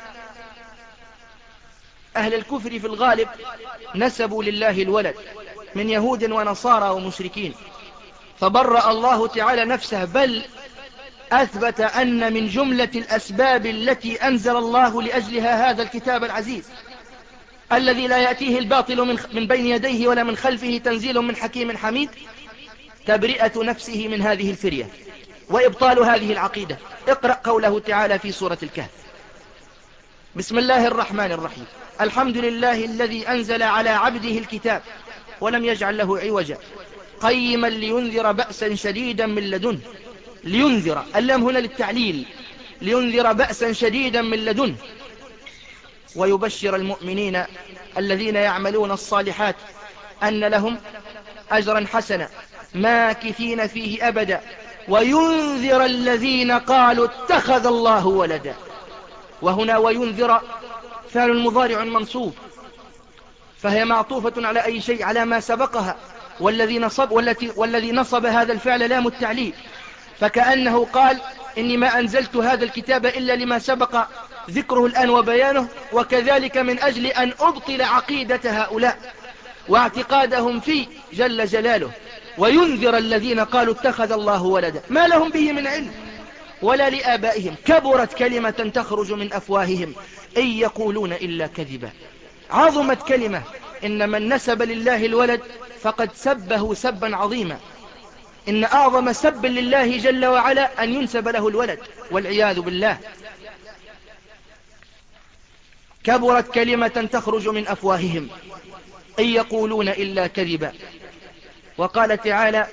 S1: أهل الكفر في الغالب نسبوا لله الولد من يهود ونصارى ومشركين، فبرأ الله تعالى نفسه، بل أثبت أن من جملة الأسباب التي أنزل الله لأجلها هذا الكتاب العزيز الذي لا يأتيه الباطل من بين يديه ولا من خلفه تنزيل من حكيم حميد، تبرئة نفسه من هذه الفرية وإبطال هذه العقيدة. اقرأ قوله تعالى في سورة الكهف: بسم الله الرحمن الرحيم الحمد لله الذي أنزل على عبده الكتاب ولم يجعل له عوجا قيما لينذر بأسا شديدا من لدنه. لينذر، اللام هنا للتعليل، لينذر بأسا شديدا من لدنه ويبشر المؤمنين الذين يعملون الصالحات أن لهم أجرا حسنا ماكثين فيه أبدا وينذر الذين قالوا اتخذ الله ولدا. وهنا وينذر فعل مضارع منصوب، فهي معطوفة على أي شيء؟ على ما سبقها، والذي نصب, والتي والذي نصب هذا الفعل لام التعليل، فكأنه قال إني ما أنزلت هذا الكتاب إلا لما سبق ذكره الآن وبيانه، وكذلك من أجل أن أبطل عقيدة هؤلاء واعتقادهم فيه جل جلاله. وينذر الذين قالوا اتخذ الله ولدا ما لهم به من علم ولا لآبائهم كبرت كلمة تخرج من أفواههم إن يقولون إلا كذبا. عظمت كلمة، إن من نسب لله الولد فقد سبه سبا عظيما. إن أعظم سب لله جل وعلا أن ينسب له الولد والعياذ بالله. كبرت كلمة تخرج من أفواههم إن يقولون إلا كذبا. وقال تعالى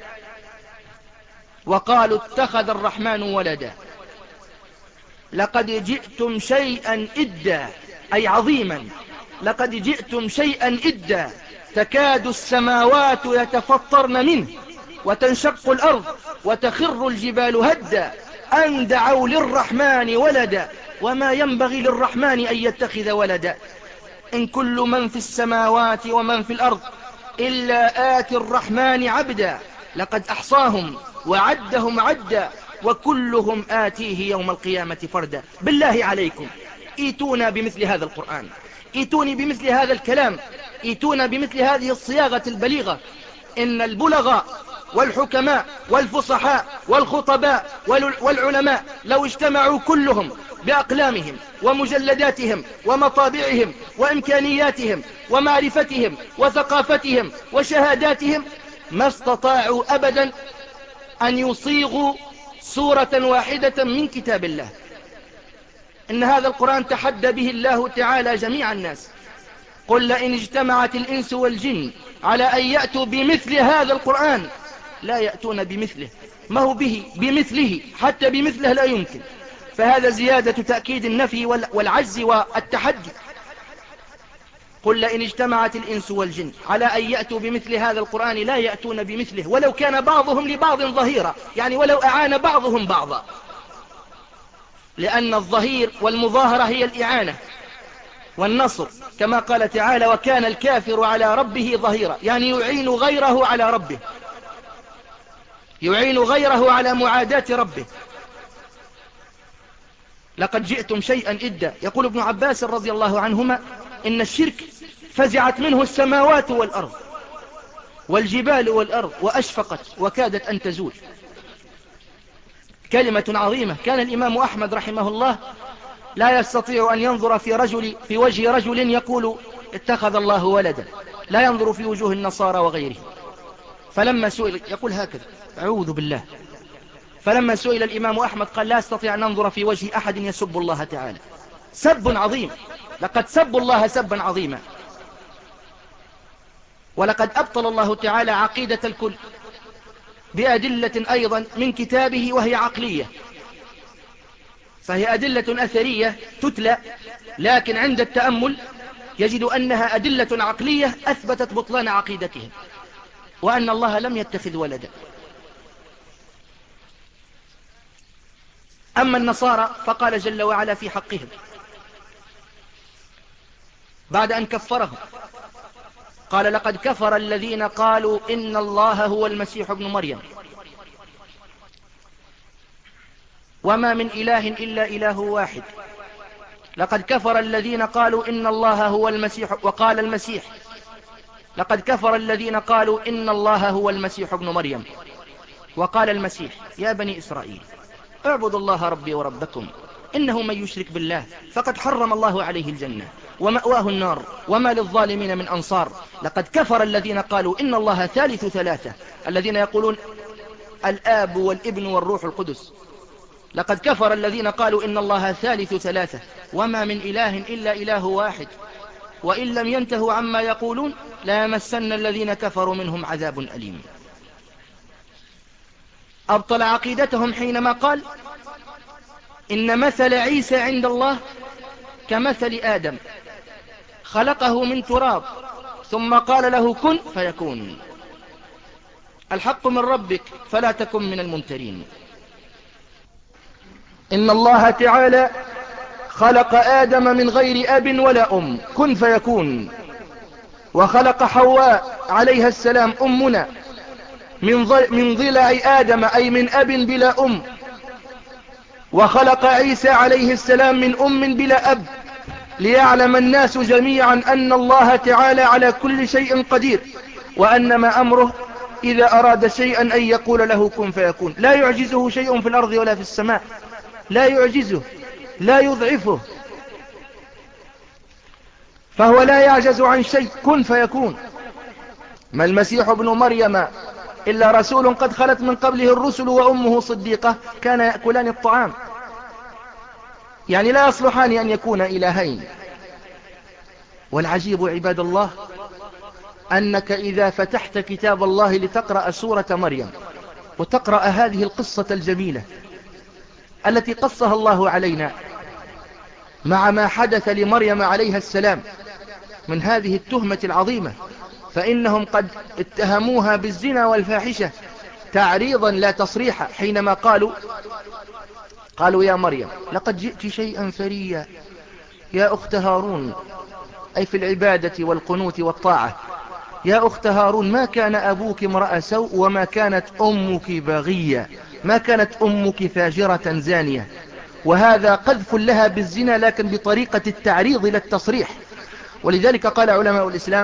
S1: وقالوا اتخذ الرحمن ولدا لقد جئتم شيئا إدا، أي عظيما. لقد جئتم شيئا إدا تكاد السماوات يتفطرن منه وتنشق الأرض وتخر الجبال هدا أن دعوا للرحمن ولدا وما ينبغي للرحمن أن يتخذ ولدا إن كل من في السماوات ومن في الأرض إلا آتي الرحمن عبدا لقد أحصاهم وعدهم عدا وكلهم آتيه يوم القيامة فردا. بالله عليكم ايتونا بمثل هذا القرآن، ايتوني بمثل هذا الكلام، ايتونا بمثل هذه الصياغة البليغة. إن البلغاء والحكماء والفصحاء والخطباء والعلماء لو اجتمعوا كلهم بأقلامهم ومجلداتهم ومطابعهم وإمكانياتهم ومعرفتهم وثقافتهم وشهاداتهم ما استطاعوا أبدا أن يصيغوا سورة واحدة من كتاب الله. إن هذا القرآن تحدى به الله تعالى جميع الناس. قل لئن اجتمعت الإنس والجن على أن يأتوا بمثل هذا القرآن لا يأتون بمثله. ما هو به بمثله، حتى بمثله لا يمكن. فهذا زيادة تأكيد النفي والعجز والتحدي. قل لئن اجتمعت الإنس والجن على أن يأتوا بمثل هذا القرآن لا يأتون بمثله ولو كان بعضهم لبعض ظهيرا، يعني ولو أعان بعضهم بعضا، لأن الظهير والمظاهرة هي الإعانة والنصر، كما قال تعالى وكان الكافر على ربه ظهيرا، يعني يعين غيره على ربه، يعين غيره على معاداة ربه. لقد جئتم شيئا إدا. يقول ابن عباس رضي الله عنهما إن الشرك فزعت منه السماوات والأرض والجبال والأرض وأشفقت وكادت أن تزول. كلمة عظيمة. كان الإمام أحمد رحمه الله لا يستطيع أن ينظر في رجل في وجه رجل يقول اتخذ الله ولدا، لا ينظر في وجوه النصارى وغيره. فلما سئل يقول هكذا، أعوذ بالله. فلما سئل الإمام أحمد قال لا أستطيع أن أنظر في وجه أحد يسب الله تعالى. سب عظيم، لقد سبوا الله سبا عظيما. ولقد أبطل الله تعالى عقيدة الكل بأدلة أيضا من كتابه وهي عقلية، فهي أدلة أثرية تتلى، لكن عند التأمل يجد أنها أدلة عقلية أثبتت بطلان عقيدتهم، وأن الله لم يتخذ ولدا. أما النصارى فقال جل وعلا في حقهم بعد أن كفرهم، قال لقد كفر الذين قالوا إن الله هو المسيح ابن مريم وما من إله إلا إله واحد. لقد كفر الذين قالوا إن الله هو المسيح، وقال المسيح لقد كفر الذين قالوا إن الله هو المسيح ابن مريم، وقال المسيح يا بني إسرائيل اعبدوا الله ربي وربكم إنه من يشرك بالله فقد حرم الله عليه الجنة ومأواه النار وما للظالمين من أنصار. لقد كفر الذين قالوا إن الله ثالث ثلاثة، الذين يقولون الآب والابن والروح القدس. لقد كفر الذين قالوا إن الله ثالث ثلاثة وما من إله إلا إله واحد وإن لم ينتهوا عما يقولون لا يمسن الذين كفروا منهم عذاب أليم. أبطل عقيدتهم حينما قال إن مثل عيسى عند الله كمثل آدم خلقه من تراب ثم قال له كن فيكون. الحق من ربك فلا تكن من الممترين. إن الله تعالى خلق آدم من غير أب ولا أم كن فيكون، وخلق حواء عليها السلام أمنا من ضلع آدم أي من أب بلا أم، وخلق عيسى عليه السلام من أم بلا أب، ليعلم الناس جميعا أن الله تعالى على كل شيء قدير، وأن ما أمره إذا أراد شيئا أن يقول له كن فيكون. لا يعجزه شيء في الأرض ولا في السماء، لا يعجزه لا يضعفه، فهو لا يعجز عن شيء، كن فيكون. ما المسيح ابن مريم إلا رسول قد خلت من قبله الرسل وأمه صديقة كان يأكلان الطعام، يعني لا يصلحان أن يكون إلهين. والعجيب عباد الله أنك إذا فتحت كتاب الله لتقرأ سورة مريم وتقرأ هذه القصة الجميلة التي قصها الله علينا مع ما حدث لمريم عليها السلام من هذه التهمة العظيمة، فإنهم قد اتهموها بالزنا والفاحشة تعريضا لا تصريحا، حينما قالوا قالوا يا مريم لقد جئت شيئا فريا يا أخت هارون، أي في العبادة والقنوت والطاعة. يا أخت هارون ما كان أبوك امرأ سوء وما كانت أمك بغية، ما كانت أمك فاجرة زانية. وهذا قذف لها بالزنا لكن بطريقة التعريض لا التصريح. ولذلك قال علماء الإسلام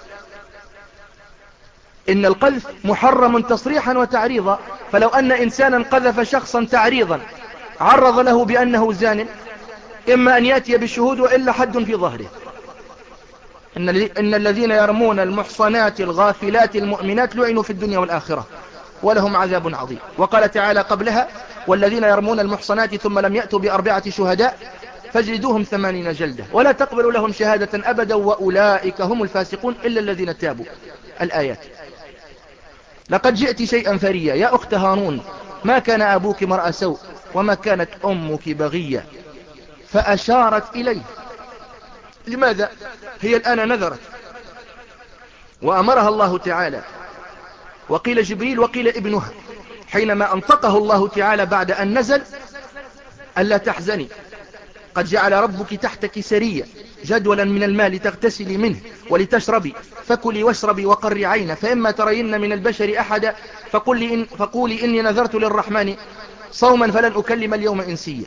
S1: إن القذف محرم تصريحا وتعريضا، فلو أن إنسانا قذف شخصا تعريضا عرض له بأنه زان إما أن يأتي بالشهود وإلا حد في ظهره. إن, إن الذين يرمون المحصنات الغافلات المؤمنات لعنوا في الدنيا والآخرة ولهم عذاب عظيم. وقال تعالى قبلها والذين يرمون المحصنات ثم لم يأتوا بأربعة شهداء فاجلدوهم ثمانين جلدة ولا تقبلوا لهم شهادة أبدا وأولئك هم الفاسقون إلا الذين تابوا. الآيات. لقد جئت شيئا فريا يا أخت هارون ما كان أبوك امرأ سوء وما كانت أمك بغية. فأشارت إليه. لماذا؟ هي الآن نذرت وأمرها الله تعالى، وقيل جبريل وقيل ابنها، حينما أنطقه الله تعالى بعد أن نزل ألا تحزني قد جعل ربك تحتك سريا جدولا من الماء لتغتسلي منه ولتشربي فكلي واشربي وقري عينا فإما ترين من البشر أحدا فقولي, إن فقولي إني نذرت للرحمن صوما فلن أكلم اليوم إنسيا.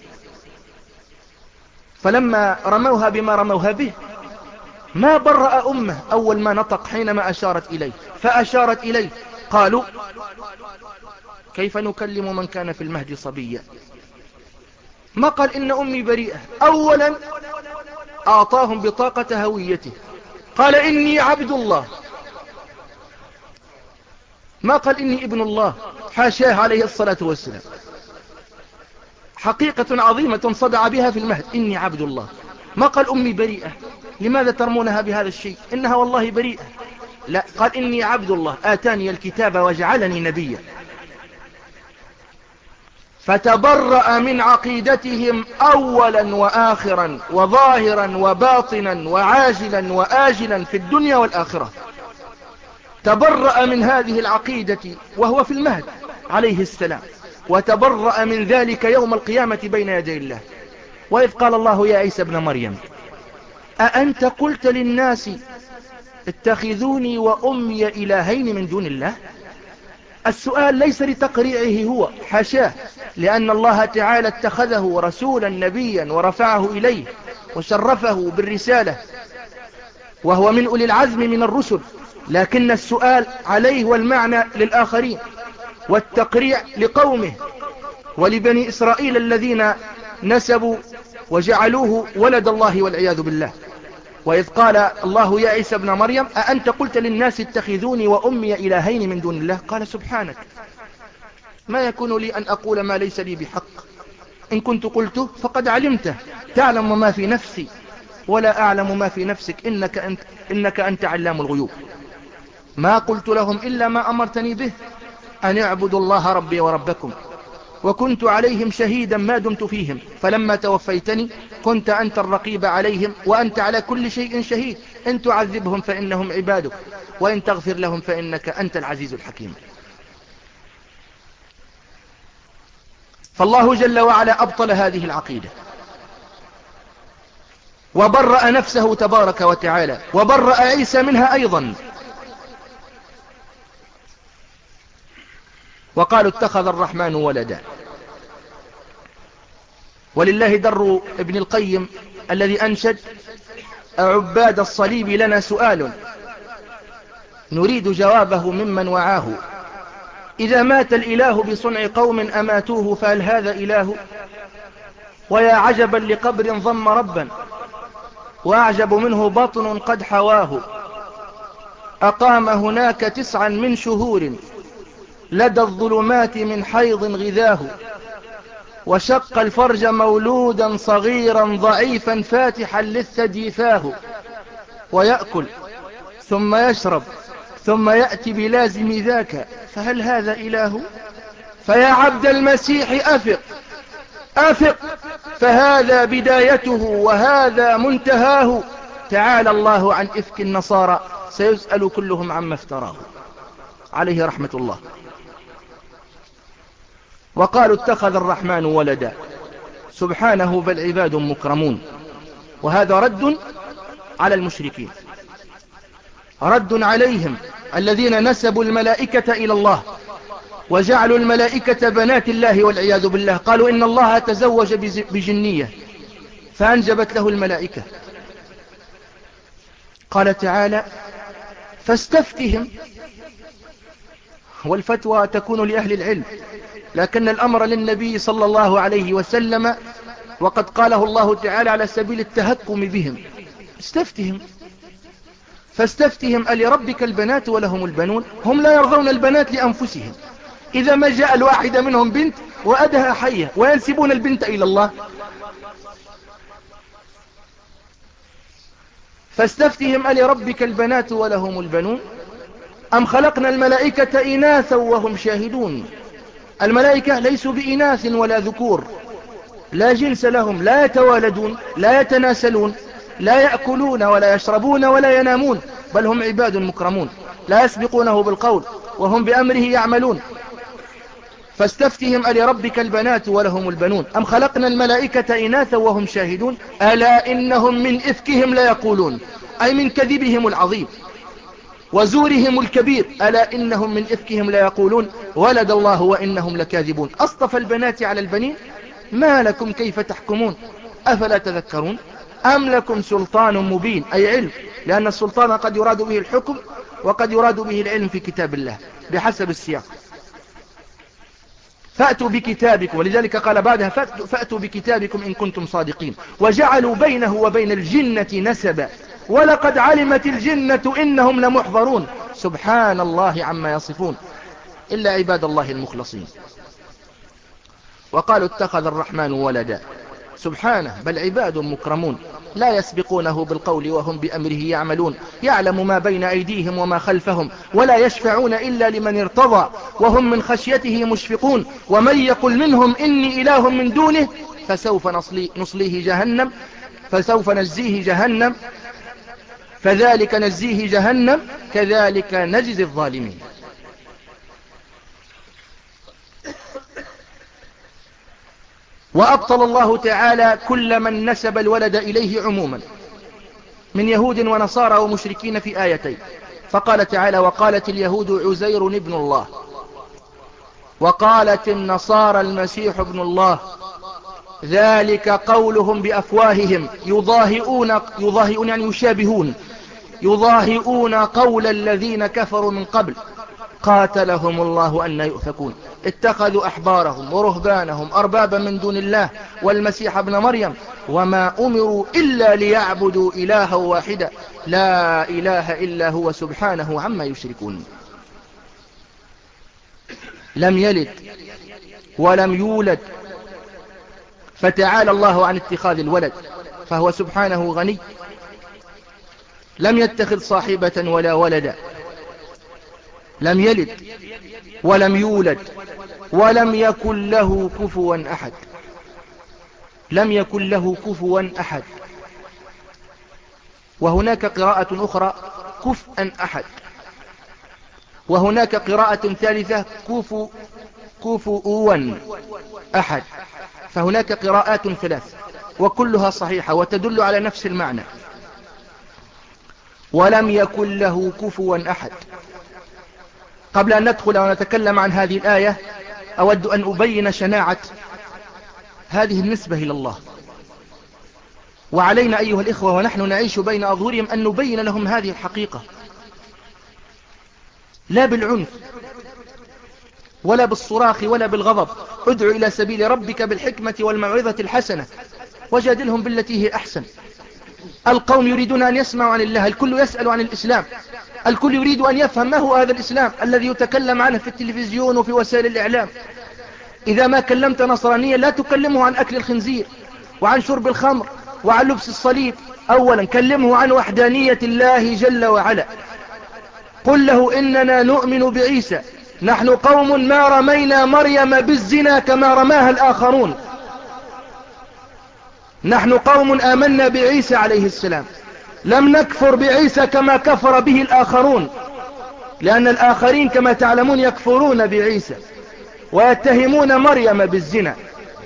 S1: فلما رموها بما رموها به ما برأ أمه أول ما نطق حينما أشارت إليه، فأشارت إليه. قالوا كيف نكلم من كان في المهد صبيا؟ ما قال إن أمي بريئة. أولا أعطاهم بطاقة هويته، قال إني عبد الله، ما قال إني ابن الله، حاشاه عليه الصلاة والسلام. حقيقة عظيمة صدع بها في المهد، إني عبد الله. ما قال أمي بريئة، لماذا ترمونها بهذا الشيء؟ إنها والله بريئة. لا، قال إني عبد الله آتاني الكتاب وجعلني نبيا. فتبرأ من عقيدتهم أولا وآخرا وظاهرا وباطنا وعاجلا وآجلا في الدنيا والآخرة. تبرأ من هذه العقيدة وهو في المهد عليه السلام، وتبرأ من ذلك يوم القيامة بين يدي الله. وإذ قال الله يا عيسى ابن مريم أأنت قلت للناس اتخذوني وأمي إلهين من دون الله؟ السؤال ليس لتقريعه هو، حاشاه، لأن الله تعالى اتخذه رسولا نبيا ورفعه إليه وشرفه بالرسالة، وهو من أولي العزم من الرسل. لكن السؤال عليه والمعنى للآخرين، والتقريع لقومه ولبني إسرائيل الذين نسبوا وجعلوه ولد الله والعياذ بالله. وإذ قال الله يا عيسى ابن مريم أأنت قلت للناس اتخذوني وأمي إلهين من دون الله؟ قال سبحانك، ما يكون لي أن أقول ما ليس لي بحق، إن كنت قلته فقد علمته، تعلم ما في نفسي ولا أعلم ما في نفسك، إنك أنت, إنك أنت علام الغيوب. ما قلت لهم إلا ما أمرتني به، أن اعبدوا الله ربي وربكم، وكنت عليهم شهيدا ما دمت فيهم، فلما توفيتني كنت أنت الرقيب عليهم وأنت على كل شيء شهيد، إن تعذبهم فإنهم عبادك وإن تغفر لهم فإنك أنت العزيز الحكيم. فالله جل وعلا أبطل هذه العقيدة وبرأ نفسه تبارك وتعالى، وبرأ عيسى منها أيضا. وقالوا اتخذ الرحمن ولدا. ولله در ابن القيم الذي أنشد عباد الصليب لنا سؤال نريد جوابه ممن وعاه، إذا مات الإله بصنع قوم أماتوه فهل هذا إله؟ ويا عجبا لقبر ضم ربا وأعجب منه بطن قد حواه، أقام هناك تسعا من شهور لدى الظلمات من حيض غذاه، وشق الفرج مولودا صغيرا ضعيفا فاتحا للثدي فاه، ويأكل ثم يشرب ثم يأتي بلازم ذاك فهل هذا إله؟ فيا عبد المسيح أفق أفق، فهذا بدايته وهذا منتهاه، تعالى الله عن إفك النصارى سيسأل كلهم عما افتراه، عليه رحمة الله. وقالوا اتخذ الرحمن ولدا، سبحانه بل عباد مكرمون. وهذا رد على المشركين، رد عليهم الذين نسبوا الملائكة إلى الله وجعلوا الملائكة بنات الله والعياذ بالله. قالوا إن الله تزوج بجنية فأنجبت له الملائكة. قال تعالى فاستفتهم، والفتوى تكون لأهل العلم، لكن الأمر للنبي صلى الله عليه وسلم، وقد قاله الله تعالى على سبيل التهكم بهم. استفتهم فاستفتهم ألربك البنات ولهم البنون؟ هم لا يرضون البنات لأنفسهم، إذا ما جاء الواحد منهم بنت وأدها حية وينسبون البنت إلى الله. فاستفتهم ألربك البنات ولهم البنون أم خلقنا الملائكة إناثا وهم شاهدون؟ الملائكة ليسوا بإناث ولا ذكور، لا جنس لهم، لا يتوالدون لا يتناسلون لا يأكلون ولا يشربون ولا ينامون، بل هم عباد مكرمون لا يسبقونه بالقول وهم بأمره يعملون. فاستفتهم ألربك البنات ولهم البنون أم خلقنا الملائكة إناثا وهم شاهدون ألا إنهم من إفكهم ليقولون، أي من كذبهم العظيم وزورهم الكبير، ألا إنهم من إفكهم ليقولون ولد الله وإنهم لكاذبون. أصطفى البنات على البنين ما لكم كيف تحكمون أفلا تذكرون أم لكم سلطان مبين، أي علم، لأن السلطان قد يراد به الحكم وقد يراد به العلم في كتاب الله بحسب السياق. فأتوا بكتابكم، ولذلك قال بعدها فأتوا بكتابكم إن كنتم صادقين. وجعلوا بينه وبين الجنة نسبا ولقد علمت الجنة إنهم لمحضرون. سبحان الله عما يصفون إلا عباد الله المخلصين. وقالوا اتخذ الرحمن ولدا. سبحانه، بل عباد مكرمون لا يسبقونه بالقول وهم بأمره يعملون. يعلم ما بين أيديهم وما خلفهم ولا يشفعون إلا لمن ارتضى وهم من خشيته مشفقون. ومن يقل منهم إني إله من دونه فسوف نصلي نصليه جهنم فسوف نجزيه جهنم فذلك نجزيه جهنم كذلك نجزي الظالمين. وأبطل الله تعالى كل من نسب الولد إليه عموما من يهود ونصارى ومشركين في آيتين. فقال تعالى وقالت اليهود عزير ابن الله وقالت النصارى المسيح ابن الله ذلك قولهم بأفواههم يضاهئون يضاهئون يعني يشابهون يضاهئون قول الذين كفروا من قبل قاتلهم الله أن يؤفكون. اتخذوا أحبارهم ورهبانهم أربابا من دون الله والمسيح ابن مريم وما أمروا إلا ليعبدوا إلها واحدا لا إله إلا هو سبحانه عما يشركون. لم يلد ولم يولد فتعالى الله عن اتخاذ الولد فهو سبحانه غني. لم يتخذ صاحبة ولا ولدا. لم يلد ولم يولد ولم يكن له كفوا أحد. لم يكن له كفوا أحد. وهناك قراءة أخرى كفءا أحد. وهناك قراءة ثالثة كفو كفوا أحد. فهناك قراءات ثلاث وكلها صحيحة وتدل على نفس المعنى. ولم يكن له كفوا أحد. قبل أن ندخل ونتكلم عن هذه الآية أود أن أبين شناعة هذه النسبة إلى الله. وعلينا أيها الإخوة ونحن نعيش بين أظهرهم أن نبين لهم هذه الحقيقة لا بالعنف ولا بالصراخ ولا بالغضب. ادعو إلى سبيل ربك بالحكمة والموعظة الحسنة وجادلهم بالتي هي أحسن. القوم يريدون أن يسمعوا عن الله. الكل يسأل عن الإسلام. الكل يريد أن يفهم ما هو هذا الإسلام الذي يتكلم عنه في التلفزيون وفي وسائل الإعلام. إذا ما كلمت نصرانيا لا تكلمه عن أكل الخنزير وعن شرب الخمر وعن لبس الصليب. أولا كلمه عن وحدانية الله جل وعلا. قل له إننا نؤمن بعيسى نحن قوم ما رمينا مريم بالزنا كما رماها الآخرون. نحن قوم آمنا بعيسى عليه السلام لم نكفر بعيسى كما كفر به الآخرون لأن الآخرين كما تعلمون يكفرون بعيسى ويتهمون مريم بالزنا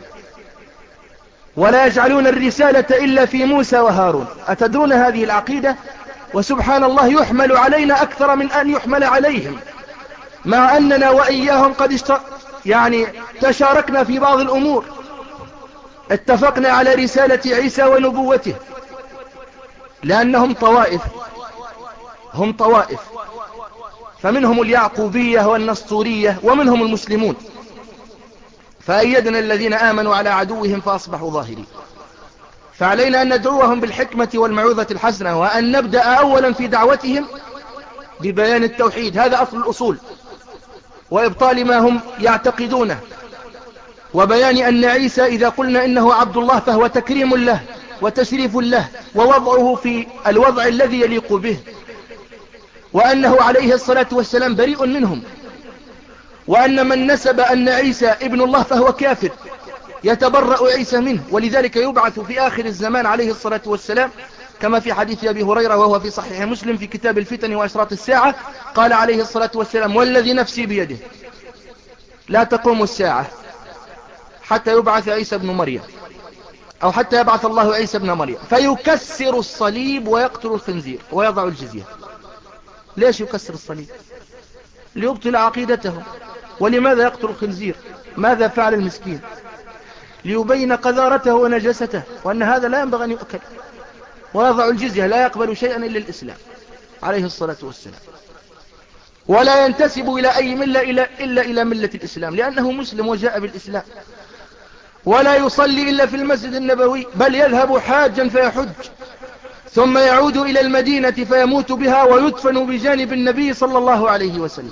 S1: ولا يجعلون الرسالة إلا في موسى وهارون. أتدرون هذه العقيدة؟ وسبحان الله يحمل علينا أكثر من أن يحمل عليهم مع أننا وإياهم قد اشت... يعني تشاركنا في بعض الأمور. اتفقنا على رسالة عيسى ونبوته لأنهم طوائف. هم طوائف فمنهم اليعقوبية والنسطورية ومنهم المسلمون. فأيدنا الذين آمنوا على عدوهم فأصبحوا ظاهرين. فعلينا أن ندعوهم بالحكمة والموعظة الحسنة وأن نبدأ أولا في دعوتهم ببيان التوحيد. هذا أصل الأصول وإبطال ما هم يعتقدونه وبيان أن عيسى إذا قلنا إنه عبد الله فهو تكريم له وتشريف له ووضعه في الوضع الذي يليق به وأنه عليه الصلاة والسلام بريء منهم. وأن من نسب أن عيسى ابن الله فهو كافر يتبرأ عيسى منه. ولذلك يبعث في آخر الزمان عليه الصلاة والسلام كما في حديث أبي هريرة وهو في صحيح مسلم في كتاب الفتن وأشراط الساعة. قال عليه الصلاة والسلام والذي نفسي بيده لا تقوم الساعة حتى يبعث عيسى بن مريم أو حتى يبعث الله عيسى بن مريم فيكسر الصليب ويقتل الخنزير ويضع الجزية. ليش يكسر الصليب؟ ليبطل عقيدتهم. ولماذا يقتل الخنزير؟ ماذا فعل المسكين؟ ليبين قذارته ونجسته وأن هذا لا ينبغي أن يؤكل. ويضع الجزية لا يقبل شيئا إلا الإسلام عليه الصلاة والسلام. ولا ينتسب إلى أي ملة إلا إلى ملة الإسلام، لأنه مسلم وجاء بالإسلام. ولا يصلي إلا في المسجد النبوي، بل يذهب حاجا فيحج ثم يعود إلى المدينة فيموت بها ويدفن بجانب النبي صلى الله عليه وسلم،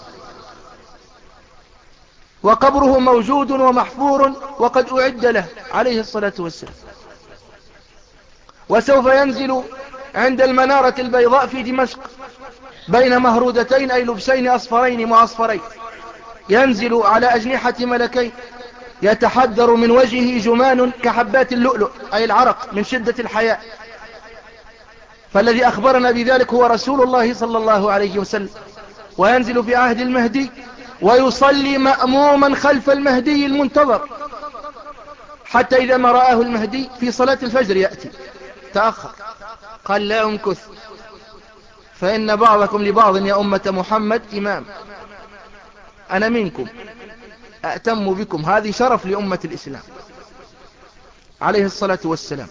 S1: وقبره موجود ومحفور وقد أعد له عليه الصلاة والسلام. وسوف ينزل عند المنارة البيضاء في دمشق بين مهرودتين، أي لبسين أصفرين معصفرين، ينزل على أجنحة ملكين، يتحدر من وجهه جمان كحبات اللؤلؤ، أي العرق من شدة الحياء. فالذي أخبرنا بذلك هو رسول الله صلى الله عليه وسلم. وينزل في عهد المهدي ويصلي مأموما خلف المهدي المنتظر، حتى إذا ما رآه المهدي في صلاة الفجر يأتي تأخر، قال لا أمكث، فإن بعضكم لبعض يا أمة محمد إمام، أنا منكم أأتم بكم. هذه شرف لأمة الإسلام عليه الصلاة والسلام.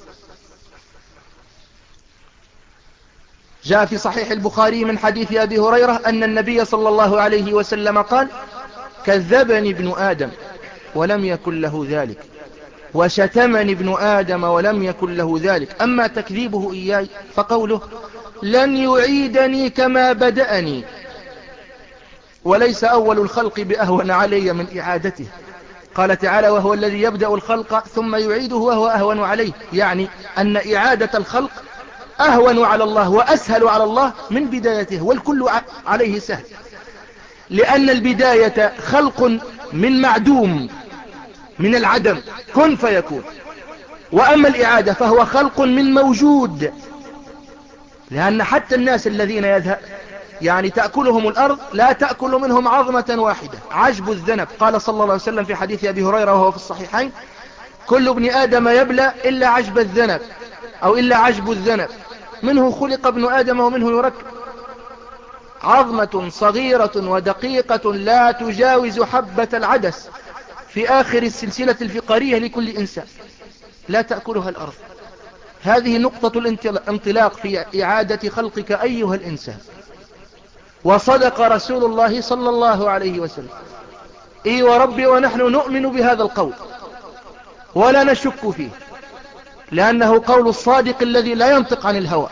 S1: جاء في صحيح البخاري من حديث أبي هريرة أن النبي صلى الله عليه وسلم قال: كذبني ابن آدم ولم يكن له ذلك، وشتمني ابن آدم ولم يكن له ذلك، أما تكذيبه إياي فقوله: لن يعيدني كما بدأني، وليس أول الخلق بأهون علي من إعادته. قال تعالى: وهو الذي يبدأ الخلق ثم يعيده وهو أهون عليه، يعني أن إعادة الخلق أهون على الله وأسهل على الله من بدايته، والكل عليه سهل، لأن البداية خلق من معدوم، من العدم، كن فيكون. وأما الإعادة فهو خلق من موجود، لأن حتى الناس الذين يذهب يعني تأكلهم الأرض لا تأكل منهم عظمة واحدة، عجب الذنب. قال صلى الله عليه وسلم في حديث أبي هريرة وهو في الصحيحين: كل ابن آدم يبلى إلا عجب الذنب، أو إلا عجب الذنب، منه خلق ابن آدم ومنه يركب. عظمة صغيرة ودقيقة لا تجاوز حبة العدس في آخر السلسلة الفقرية لكل إنسان، لا تأكلها الأرض. هذه نقطة الانطلاق في إعادة خلقك أيها الإنسان. وصدق رسول الله صلى الله عليه وسلم: إي وربي ونحن نؤمن بهذا القول ولا نشك فيه، لأنه قول الصادق الذي لا ينطق عن الهوى.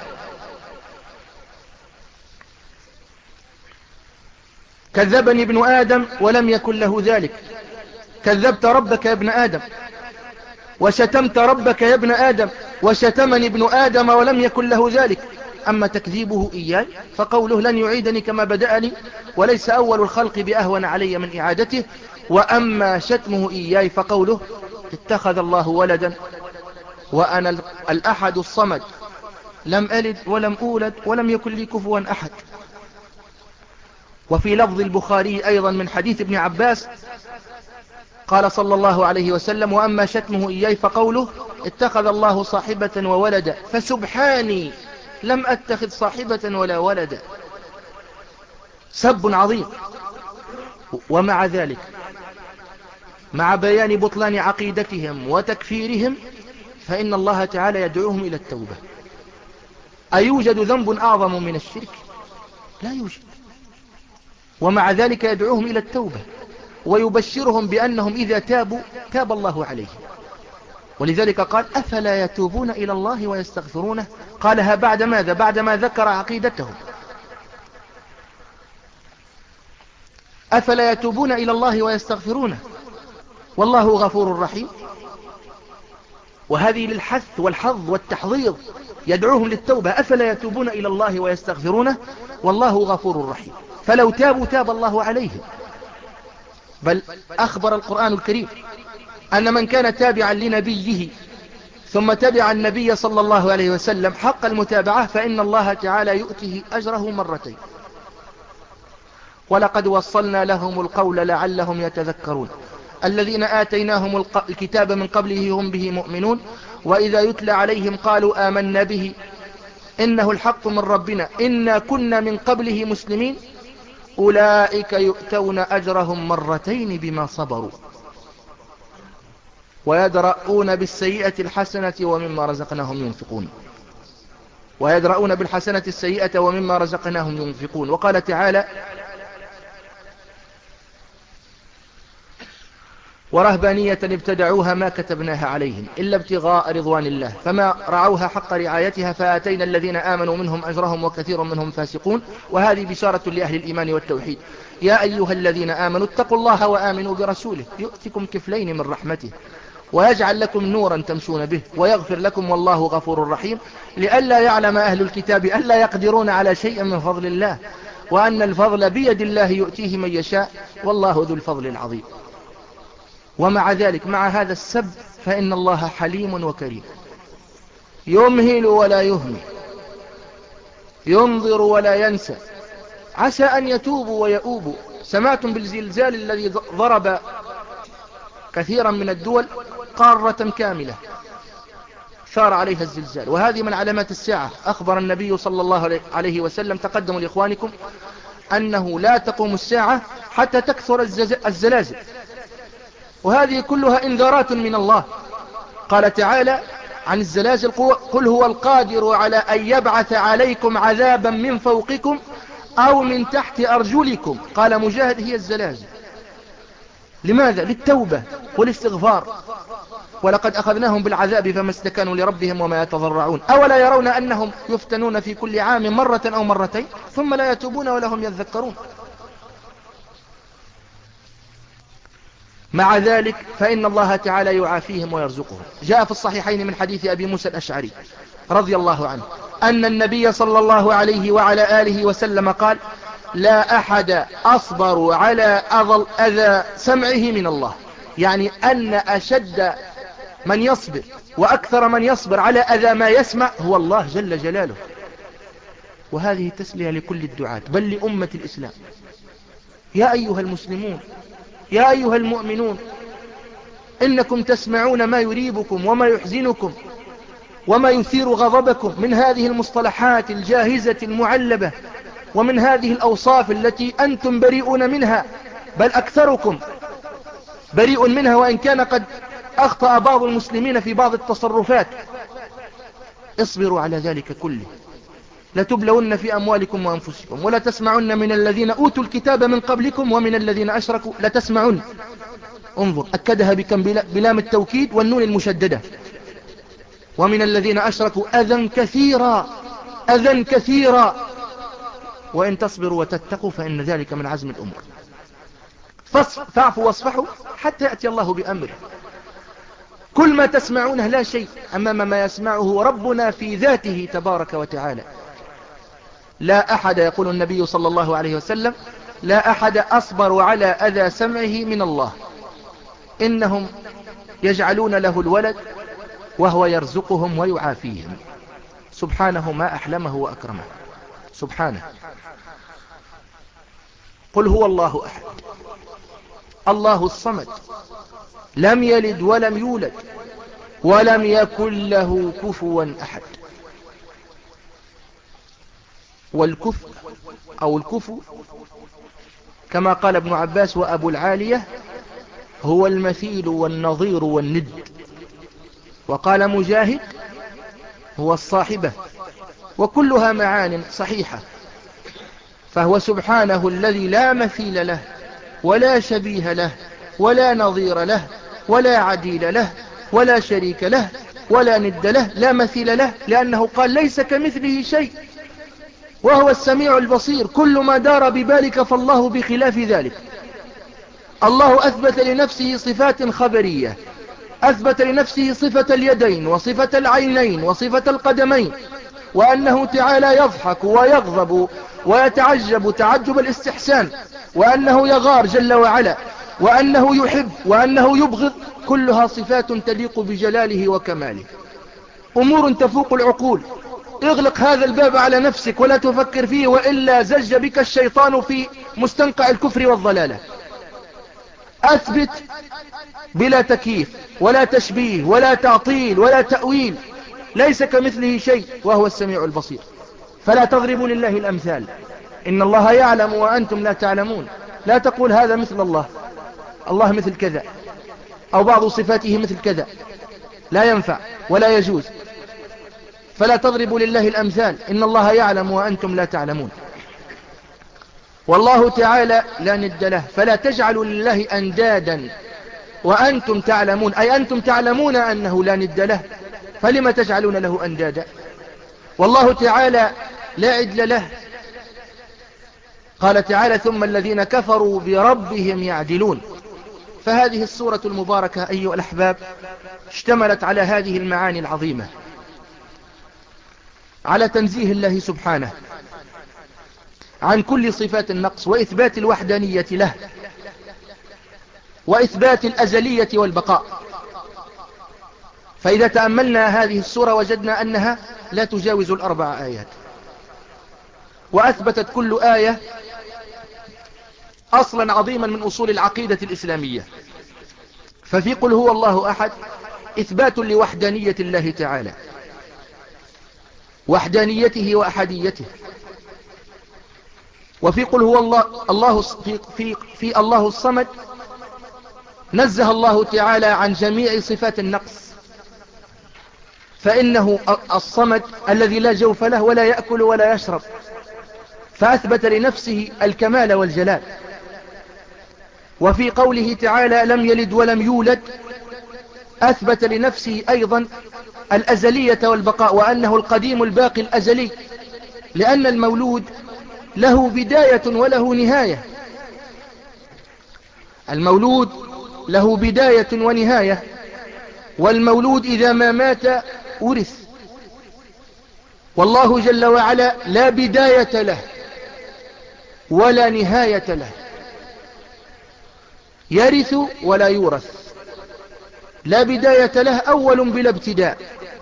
S1: كذبني ابن آدم ولم يكن له ذلك، كذبت ربك يا ابن آدم، وشتمت ربك يا ابن آدم، وشتمني ابن آدم ولم يكن له ذلك. أما تكذيبه إياي فقوله: لن يعيدني كما بدأني، وليس أول الخلق بأهون علي من إعادته. وأما شتمه إياي فقوله: اتخذ الله ولدا وأنا الأحد الصمد، لم ألد ولم أولد ولم يكن لي كفوا أحد. وفي لفظ البخاري أيضا من حديث ابن عباس قال صلى الله عليه وسلم: وأما شتمه إياي فقوله: اتخذ الله صاحبة وولدا، فسبحاني لم أتخذ صاحبة ولا ولدا. سب عظيم. ومع ذلك، مع بيان بطلان عقيدتهم وتكفيرهم، فإن الله تعالى يدعوهم إلى التوبة. أيوجد ذنب أعظم من الشرك؟ لا يوجد. ومع ذلك يدعوهم إلى التوبة ويبشرهم بأنهم إذا تابوا تاب الله عليهم. ولذلك قال: أفلا يتوبون إلى الله ويستغفرونه؟ قالها بعد ماذا؟ بعدما ذكر عقيدتهم. أفلا يتوبون إلى الله ويستغفرونه والله غفور رحيم. وهذه للحث والحظ والتحضيض، يدعوهم للتوبة. أفلا يتوبون إلى الله ويستغفرونه والله غفور رحيم. فلو تابوا تاب الله عليهم. بل أخبر القرآن الكريم أن من كان تابعا لنبيه ثم تبع النبي صلى الله عليه وسلم حق المتابعة فإن الله تعالى يؤتيه أجره مرتين. ولقد وصلنا لهم القول لعلهم يتذكرون الذين آتيناهم الكتاب من قبله هم به مؤمنون وإذا يتلى عليهم قالوا آمنا به إنه الحق من ربنا إنا كنا من قبله مسلمين أولئك يؤتون أجرهم مرتين بما صبروا ويدرؤون بالسيئة الحسنة ومما رزقناهم ينفقون ويدرؤون بالحسنة السيئة ومما رزقناهم ينفقون. وقال تعالى: ورهبانية ابتدعوها ما كتبناها عليهم إلا ابتغاء رضوان الله فما رعوها حق رعايتها فآتينا الذين آمنوا منهم أجرهم وكثير منهم فاسقون. وهذه بشارة لأهل الإيمان والتوحيد. يا أيها الذين آمنوا اتقوا الله وآمنوا برسوله يؤتكم كفلين من رحمته ويجعل لكم نورا تمشون به ويغفر لكم والله غفور رحيم. لئلا يعلم أهل الكتاب ألا يقدرون على شيء من فضل الله وأن الفضل بيد الله يؤتيه من يشاء والله ذو الفضل العظيم. ومع ذلك مع هذا السب فإن الله حليم وكريم يمهل ولا يهمل ينظر ولا ينسى عسى أن يتوبوا ويؤوبوا. سمعتم بالزلزال الذي ضرب كثيرا من الدول قارة كاملة ثار عليها الزلزال وهذه من علامات الساعة. أخبر النبي صلى الله عليه وسلم تقدموا لإخوانكم أنه لا تقوم الساعة حتى تكثر الزلازل وهذه كلها إنذارات من الله. قال تعالى عن الزلازل قل هو القادر على أن يبعث عليكم عذابا من فوقكم أو من تحت أرجلكم. قال مجاهد هي الزلازل. لماذا؟ للتوبة والاستغفار. ولقد أخذناهم بالعذاب فما استكانوا لربهم وما يتضرعون أولا يرون أنهم يفتنون في كل عام مرة أو مرتين ثم لا يتوبون ولا هم يذكرون. مع ذلك فإن الله تعالى يعافيهم ويرزقهم. جاء في الصحيحين من حديث أبي موسى الأشعري رضي الله عنه أن النبي صلى الله عليه وعلى آله وسلم قال لا أحد أصبر على أذى سمعه من الله. يعني أن أشد من يصبر وأكثر من يصبر على أذى ما يسمع هو الله جل جلاله. وهذه تسلية لكل الدعاة بل لأمة الإسلام. يا أيها المسلمون يا أيها المؤمنون إنكم تسمعون ما يريبكم وما يحزنكم وما يثير غضبكم من هذه المصطلحات الجاهزة المعلبة ومن هذه الأوصاف التي أنتم بريئون منها بل أكثركم بريء منها وإن كان قد أخطأ بعض المسلمين في بعض التصرفات. اصبروا على ذلك كله. لتبلون في أموالكم وأنفسكم ولا تسمعن من الذين أوتوا الكتاب من قبلكم ومن الذين أشركوا لتسمعن. انظر أكدها بكم بلام التوكيد والنون المشددة. ومن الذين أشركوا أذى كثيرا أذى كثيرا وإن تصبروا وتتقوا فإن ذلك من عزم الأمور. فاعفوا واصفحوا حتى يأتي الله بأمره. كل ما تسمعونه لا شيء أمام ما يسمعه ربنا في ذاته تبارك وتعالى. لا أحد يقول النبي صلى الله عليه وسلم لا أحد أصبر على أذى سمعه من الله. إنهم يجعلون له الولد وهو يرزقهم ويعافيهم. سبحانه ما أحلمه وأكرمه. سبحانه. قل هو الله أحد الله الصمد لم يلد ولم يولد ولم يكن له كفوا أحد. والكفء أو الكفو كما قال ابن عباس وأبو العالية هو المثيل والنظير والند. وقال مجاهد هو الصاحبة. وكلها معان صحيحة. فهو سبحانه الذي لا مثيل له ولا شبيه له ولا نظير له ولا عديل له ولا شريك له ولا ند له. لا مثيل له لأنه قال ليس كمثله شيء وهو السميع البصير. كل ما دار ببالك فالله بخلاف ذلك. الله أثبت لنفسه صفات خبرية. أثبت لنفسه صفة اليدين وصفة العينين وصفة القدمين وأنه تعالى يضحك ويغضب ويتعجب تعجب الاستحسان وأنه يغار جل وعلا وأنه يحب وأنه يبغض. كلها صفات تليق بجلاله وكماله. أمور تفوق العقول. اغلق هذا الباب على نفسك ولا تفكر فيه وإلا زج بك الشيطان في مستنقع الكفر والضلالة. أثبت بلا تكييف ولا تشبيه ولا تعطيل ولا تأويل. ليس كمثله شيء وهو السميع البصير. فلا تضربوا لله الأمثال. إن الله يعلم وأنتم لا تعلمون. لا تقول هذا مثل الله الله مثل كذا أو بعض صفاته مثل كذا. لا ينفع ولا يجوز. فلا تضربوا لله الأمثال. إن الله يعلم وأنتم لا تعلمون. والله تعالى لا ند له. فلا تجعلوا لله أندادا وأنتم تعلمون، أي أنتم تعلمون أنه لا ند له، فلم تجعلون له أندادا؟ والله تعالى لا عدل له. قال تعالى ثم الذين كفروا بربهم يعدلون. فهذه السورة المباركة أيها الأحباب اشتملت على هذه المعاني العظيمة، على تنزيه الله سبحانه عن كل صفات النقص، وإثبات الوحدانية له، وإثبات الأزلية والبقاء. فإذا تأملنا هذه السورة وجدنا أنها لا تجاوز الأربع آيات، وأثبتت كل آية أصلا عظيما من أصول العقيدة الإسلامية. ففي قل هو الله أحد إثبات لوحدانية الله تعالى، وحدانيته وأحديته. وفي قل هو الله, الله في, في, في الله الصمد نزه الله تعالى عن جميع صفات النقص، فإنه الصمد الذي لا جوف له ولا يأكل ولا يشرب، فأثبت لنفسه الكمال والجلال. وفي قوله تعالى لم يلد ولم يولد أثبت لنفسه أيضا الأزلية والبقاء، وأنه القديم الباقي الأزلي، لأن المولود له بداية وله نهاية. المولود له بداية ونهاية، والمولود إذا ما مات ورث، والله جل وعلا لا بداية له ولا نهاية له، يرث ولا يورث، لا بداية له، أول بلا ابتداء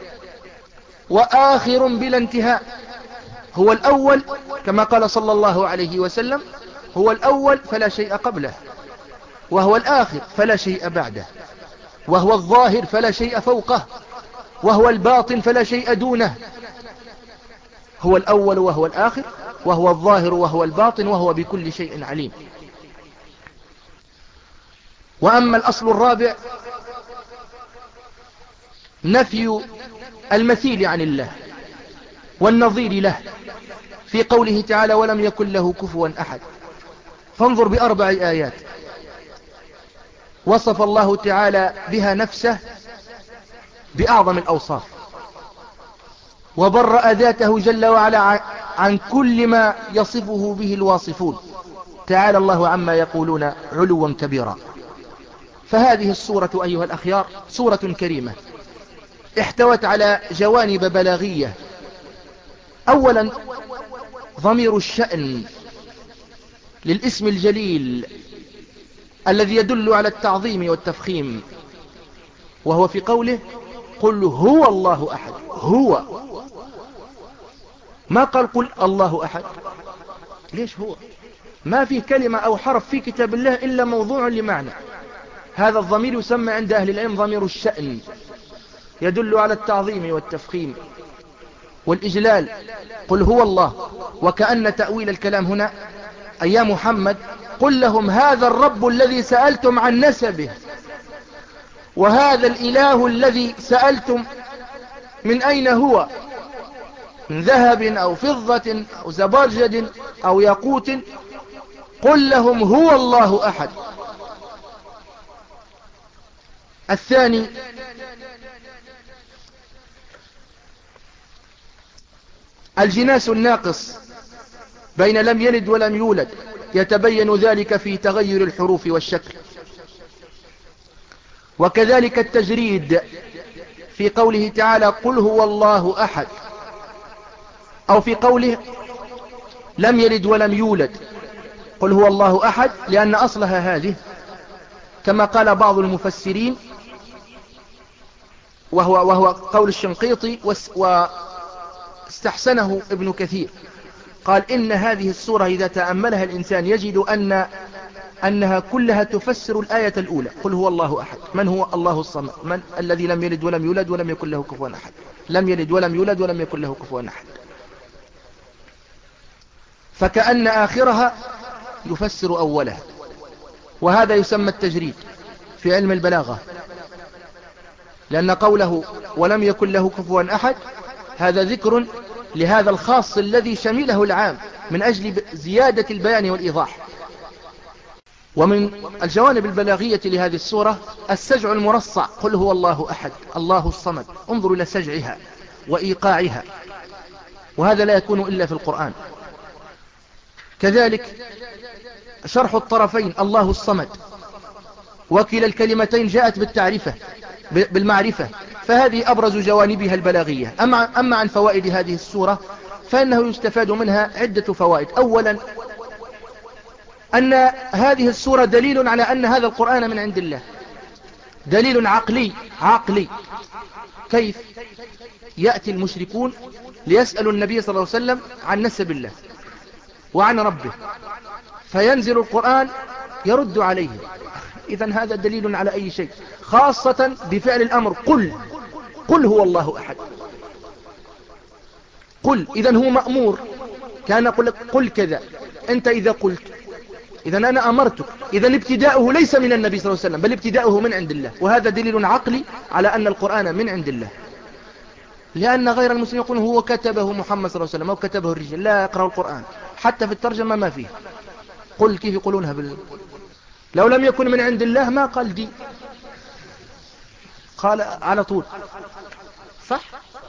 S1: وآخر بلا انتهاء. هو الأول كما قال صلى الله عليه وسلم، هو الأول فلا شيء قبله، وهو الآخر فلا شيء بعده، وهو الظاهر فلا شيء فوقه، وهو الباطن فلا شيء دونه. هو الأول وهو الآخر وهو الظاهر وهو الباطن وهو بكل شيء عليم. وأما الأصل الرابع نفي المثيل عن الله والنظير له، في قوله تعالى ولم يكن له كفوا أحد. فانظر بأربع آيات وصف الله تعالى بها نفسه بأعظم الأوصاف، وبرأ ذاته جل وعلا عن كل ما يصفه به الواصفون، تعالى الله عما يقولون علوا كبيرا. فهذه السورة أيها الأخيار سورة كريمة احتوت على جوانب بلاغية. أولا ضمير الشأن للاسم الجليل الذي يدل على التعظيم والتفخيم، وهو في قوله قل هو الله أحد. هو ما قال قل الله أحد، ليش؟ هو ما في كلمة أو حرف في كتاب الله إلا موضوع لمعنى. هذا الضمير يسمى عند أهل العلم ضمير الشأن، يدل على التعظيم والتفخيم والإجلال. قل هو الله، وكأن تأويل الكلام هنا أي يا محمد قل لهم هذا الرب الذي سألتم عن نسبه، وهذا الإله الذي سألتم من أين هو، من ذهب أو فضة أو زبرجد أو ياقوت، قل لهم هو الله أحد. الثاني الجناس الناقص بين لم يلد ولم يولد، يتبين ذلك في تغير الحروف والشكل. وكذلك التجريد في قوله تعالى قل هو الله أحد، أو في قوله لم يلد ولم يولد قل هو الله أحد، لأن أصلها هذه كما قال بعض المفسرين، وهو, وهو قول الشنقيطي واستحسنه ابن كثير، قال إن هذه السورة إذا تأملها الإنسان يجد أن أنها كلها تفسر الآية الأولى قل هو الله أحد. من هو الله الصمد؟ من الذي لم يلد ولم يولد ولم يكن له كفوا أحد. لم يلد ولم يولد ولم يكن له كفوا أحد. فكأن آخرها يفسر أولها، وهذا يسمى التجريد في علم البلاغة، لأن قوله ولم يكن له كفوا أحد هذا ذكر لهذا الخاص الذي شمله العام من أجل زيادة البيان والإيضاح. ومن الجوانب البلاغية لهذه السورة السجع المرصع، قل هو الله أحد الله الصمد. انظروا إلى سجعها وإيقاعها، وهذا لا يكون إلا في القرآن. كذلك شرح الطرفين الله الصمد، وكلا الكلمتين جاءت بالتعرفة بالمعرفة، فهذه أبرز جوانبها البلاغية. أما, أما عن فوائد هذه السورة فإنه يستفاد منها عدة فوائد. أولا أن هذه السورة دليل على أن هذا القرآن من عند الله، دليل عقلي عقلي. كيف؟ يأتي المشركون ليسألوا النبي صلى الله عليه وسلم عن نسب الله وعن ربه، فينزل القرآن يرد عليه. إذن هذا دليل على أي شيء، خاصة بفعل الأمر قل قل هو الله أحد. قل إذن هو مأمور، كان قل, قل كذا. أنت إذا قلت إذن أنا أمرتك، إذن ابتداؤه ليس من النبي صلى الله عليه وسلم بل ابتداؤه من عند الله، وهذا دليل عقلي على أن القرآن من عند الله. لأن غير المسلم يقول هو كتبه محمد صلى الله عليه وسلم أو كتبه الرجال، لا يقرأ القرآن حتى في الترجمة ما فيه. قل كيف يقولونها بال... لو لم يكن من عند الله ما قال دي، قال على طول صح.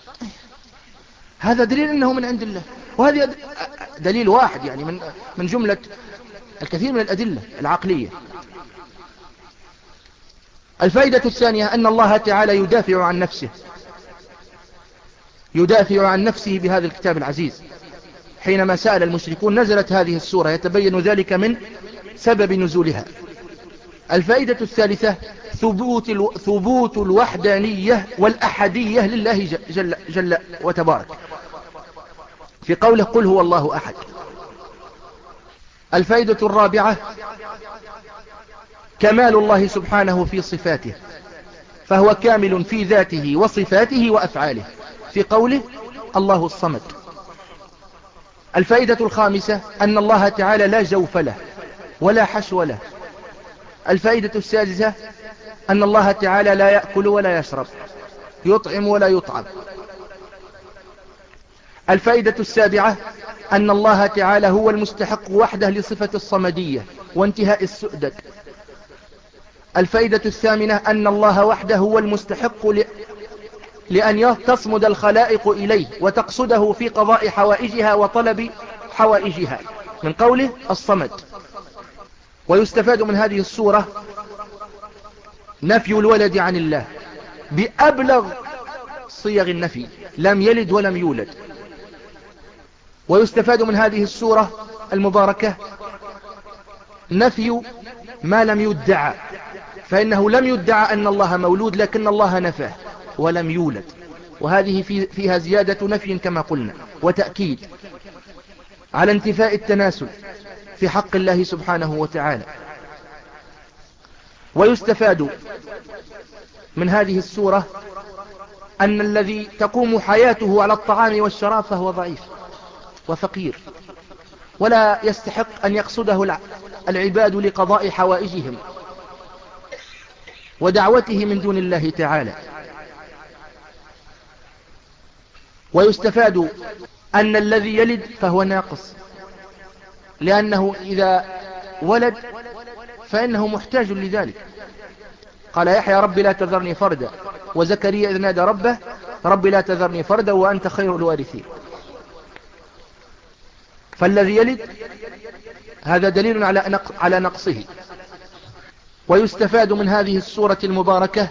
S1: هذا دليل أنه من عند الله، وهذا دليل واحد يعني من من جملة الكثير من الأدلة العقلية. الفائدة الثانية أن الله تعالى يدافع عن نفسه، يدافع عن نفسه بهذا الكتاب العزيز. حينما سأل المشركون نزلت هذه السورة، يتبين ذلك من سبب نزولها. الفائدة الثالثة ثبوت الو... ثبوت الوحدانية والأحدية لله جل, جل وتبارك في قوله قل هو الله أحد. الفائدة الرابعة كمال الله سبحانه في صفاته، فهو كامل في ذاته وصفاته وأفعاله في قوله الله الصمد. الفائدة الخامسة أن الله تعالى لا جوف له ولا حشو له. الفائدة السادسة أن الله تعالى لا يأكل ولا يشرب، يطعم ولا يطعم. الفائدة السابعة أن الله تعالى هو المستحق وحده لصفة الصمدية وانتهاء السؤدد. الفائدة الثامنة أن الله وحده هو المستحق ل... لأن تصمد الخلائق إليه وتقصده في قضاء حوائجها وطلب حوائجها من قوله الصمد. ويستفاد من هذه السورة نفي الولد عن الله بأبلغ صيغ النفي، لم يلد ولم يولد. ويستفاد من هذه السورة المباركة نفي ما لم يدعى، فإنه لم يدعى أن الله مولود، لكن الله نفاه ولم يولد، وهذه في فيها زيادة نفي كما قلنا وتأكيد على انتفاء التناسل في حق الله سبحانه وتعالى. ويستفاد من هذه السورة أن الذي تقوم حياته على الطعام والشراب فهو ضعيف وفقير، ولا يستحق أن يقصده العباد لقضاء حوائجهم ودعوته من دون الله تعالى. ويستفاد أن الذي يلد فهو ناقص، لأنه إذا ولد فإنه محتاج لذلك. قال يحيى رب لا تذرني فردا، وزكريا إذ نادى ربه رب لا تذرني فردا وأنت خير الوارثين. فالذي يلد هذا دليل على على نقصه. ويستفاد من هذه السورة المباركة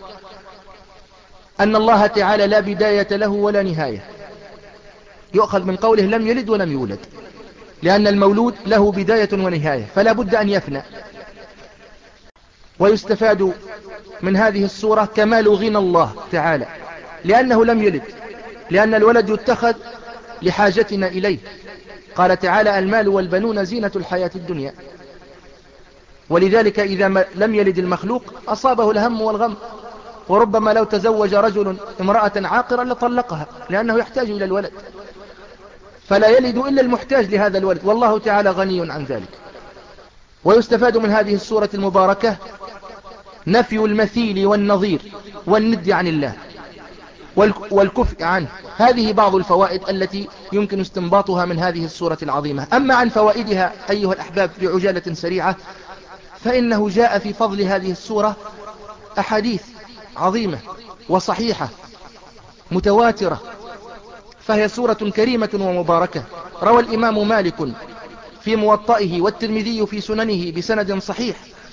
S1: أن الله تعالى لا بداية له ولا نهاية، يؤخذ من قوله لم يلد ولم يولد، لأن المولود له بداية ونهاية فلا بد أن يفنى. ويستفاد من هذه السورة كمال غنى الله تعالى، لأنه لم يلد، لأن الولد يتخذ لحاجتنا إليه. قال تعالى المال والبنون زينة الحياة الدنيا، ولذلك إذا لم يلد المخلوق أصابه الهم والغم، وربما لو تزوج رجل امرأة عاقرا لطلقها لأنه يحتاج إلى الولد، فلا يلد إلا المحتاج لهذا الولد، والله تعالى غني عن ذلك. ويستفاد من هذه السورة المباركة نفي المثيل والنظير والند عن الله والكفء عنه. هذه بعض الفوائد التي يمكن استنباطها من هذه السورة العظيمة. أما عن فوائدها أيها الأحباب بعجالة سريعة، فإنه جاء في فضل هذه السورة أحاديث عظيمة وصحيحة متواترة، فهي سورة كريمة ومباركة. روى الإمام مالك في موطئه والترمذي في سننه بسند صحيح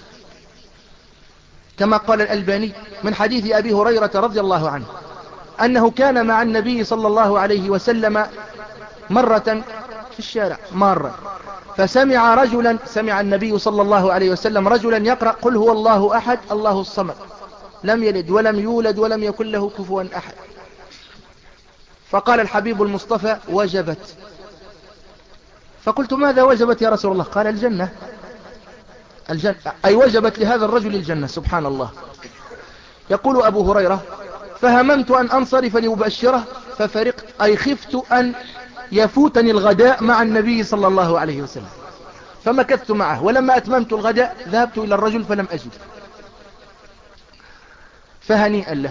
S1: كما قال الألباني من حديث أبي هريرة رضي الله عنه أنه كان مع النبي صلى الله عليه وسلم مرة في الشارع مرة، فسمع رجلا سمع النبي صلى الله عليه وسلم رجلا يقرأ قل هو الله أحد الله الصمد لم يلد ولم يولد ولم يكن له كفوا أحد. فقال الحبيب المصطفى وجبت. فقلت ماذا وجبت يا رسول الله؟ قال الجنة. الجنة أي وجبت لهذا الرجل الجنة. سبحان الله. يقول أبو هريرة فهممت أن أنصرف لأبشره ففرقت أي خفت أن يفوتني الغداء مع النبي صلى الله عليه وسلم، فمكثت معه، ولما أتممت الغداء ذهبت إلى الرجل فلم أجد، فهنيئا له.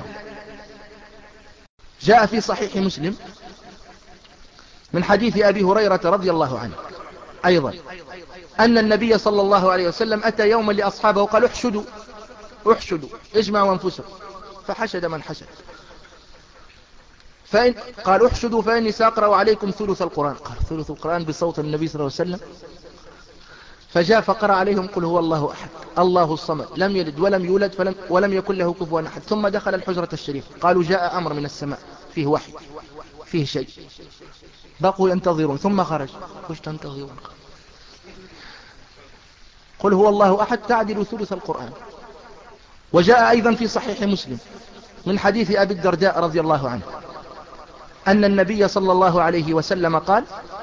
S1: جاء في صحيح مسلم من حديث أبي هريرة رضي الله عنه أيضا أن النبي صلى الله عليه وسلم أتى يوما لأصحابه وقال احشدوا احشدوا اجمعوا أنفسكم، فحشد من حشد. فإن قال احشدوا فإني سأقرأ عليكم ثلث القرآن. قال ثلث القرآن بصوت النبي صلى الله عليه وسلم. فجاء فقرأ عليهم قل هو الله أحد الله الصمد لم يلد ولم يولد فلم ولم يكن له كفوا أحد. ثم دخل الحجرة الشريفة. قالوا جاء أمر من السماء فيه وحي فيه شيء. بقوا ينتظرون ثم خرج. وش تنتظرون؟ قل هو الله أحد تعدل ثلث القرآن. وجاء أيضا في صحيح مسلم من حديث أبي الدرداء رضي الله عنه أن النبي صلى الله عليه وسلم قال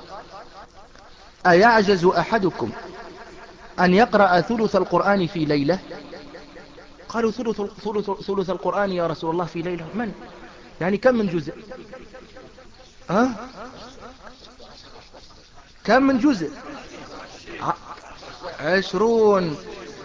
S1: أيعجز أحدكم أن يقرأ ثلث القرآن في ليلة؟ قالوا ثلث, ثلث, ثلث القرآن يا رسول الله في ليلة؟ من يعني كم من جزء؟ أه؟ كم من جزء؟ عشرون.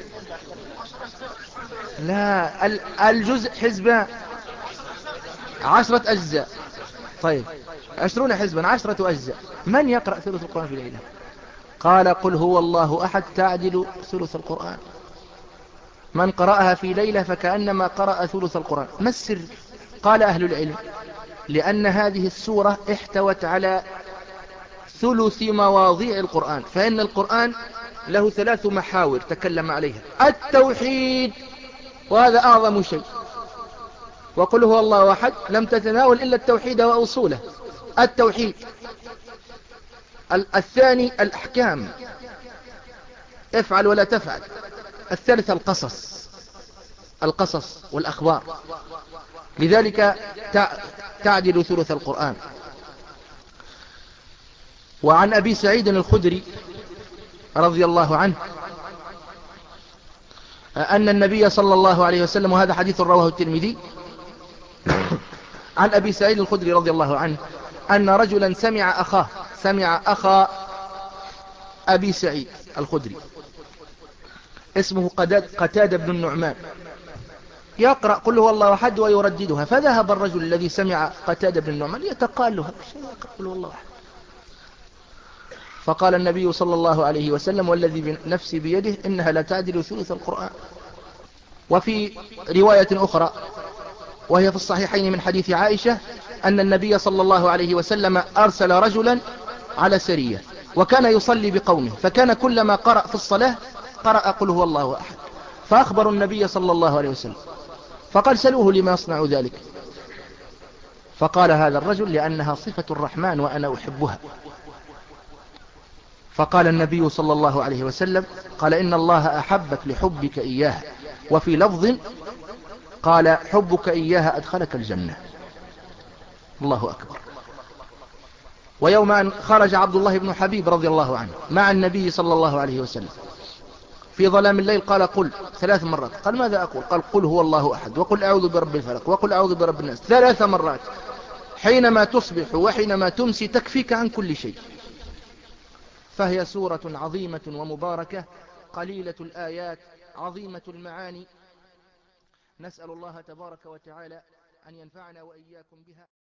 S1: لا الجزء حزبان عشرة أجزاء. طيب عشرون حزبا عشرة أجزاء. من يقرأ ثلث القرآن في ليلة؟ قال قل هو الله أحد تعدل ثلث القرآن. من قرأها في ليلة فكأنما قرأ ثلث القرآن. ما السر؟ قال أهل العلم لأن هذه السورة احتوت على ثلث مواضيع القرآن، فإن القرآن له ثلاث محاور تكلم عليها: التوحيد، وهذا أعظم شيء، وقل هو الله أحد لم تتناول إلا التوحيد وأصوله. التوحيد. الثاني الأحكام، افعل ولا تفعل. الثالث القصص، القصص والأخبار. لذلك تعدل ثلث القرآن. وعن أبي سعيد الخدري رضي الله عنه أن النبي صلى الله عليه وسلم، وهذا حديث رواه الترمذي، عن أبي سعيد الخدري رضي الله عنه أن رجلا سمع أخاه سمع أخا أبي سعيد الخدري اسمه قتادة بن النعمان يقرأ قل هو الله أحد ويرددها. فذهب الرجل الذي سمع قتادة بن النعمان يتقال له قل هو الله أحد. فقال النبي صلى الله عليه وسلم والذي نفسي بيده إنها لا تعدل ثلث القرآن. وفي رواية أخرى وهي في الصحيحين من حديث عائشة أن النبي صلى الله عليه وسلم أرسل رجلا على سرية وكان يصلي بقومه، فكان كلما قرأ في الصلاة قرأ قل هو الله أحد. فأخبروا النبي صلى الله عليه وسلم فقال سلوه لما يصنع ذلك. فقال هذا الرجل لأنها صفة الرحمن وأنا أحبها. فقال النبي صلى الله عليه وسلم قال إن الله أحبك لحبك إياها، وفي لفظ قال حبك إياها أدخلك الجنة. الله أكبر. ويوم أن خرج عبد الله بن حبيب رضي الله عنه مع النبي صلى الله عليه وسلم في ظلام الليل قال قل ثلاث مرات. قال ماذا أقول؟ قال قل هو الله أحد وقل أعوذ برب الفلق وقل أعوذ برب الناس ثلاث مرات، حينما تصبح وحينما تمسي تكفيك عن كل شيء. فهي سورة عظيمة ومباركة قليلة الآيات عظيمة المعاني. نسأل الله تبارك وتعالى أن ينفعنا وإياكم بها.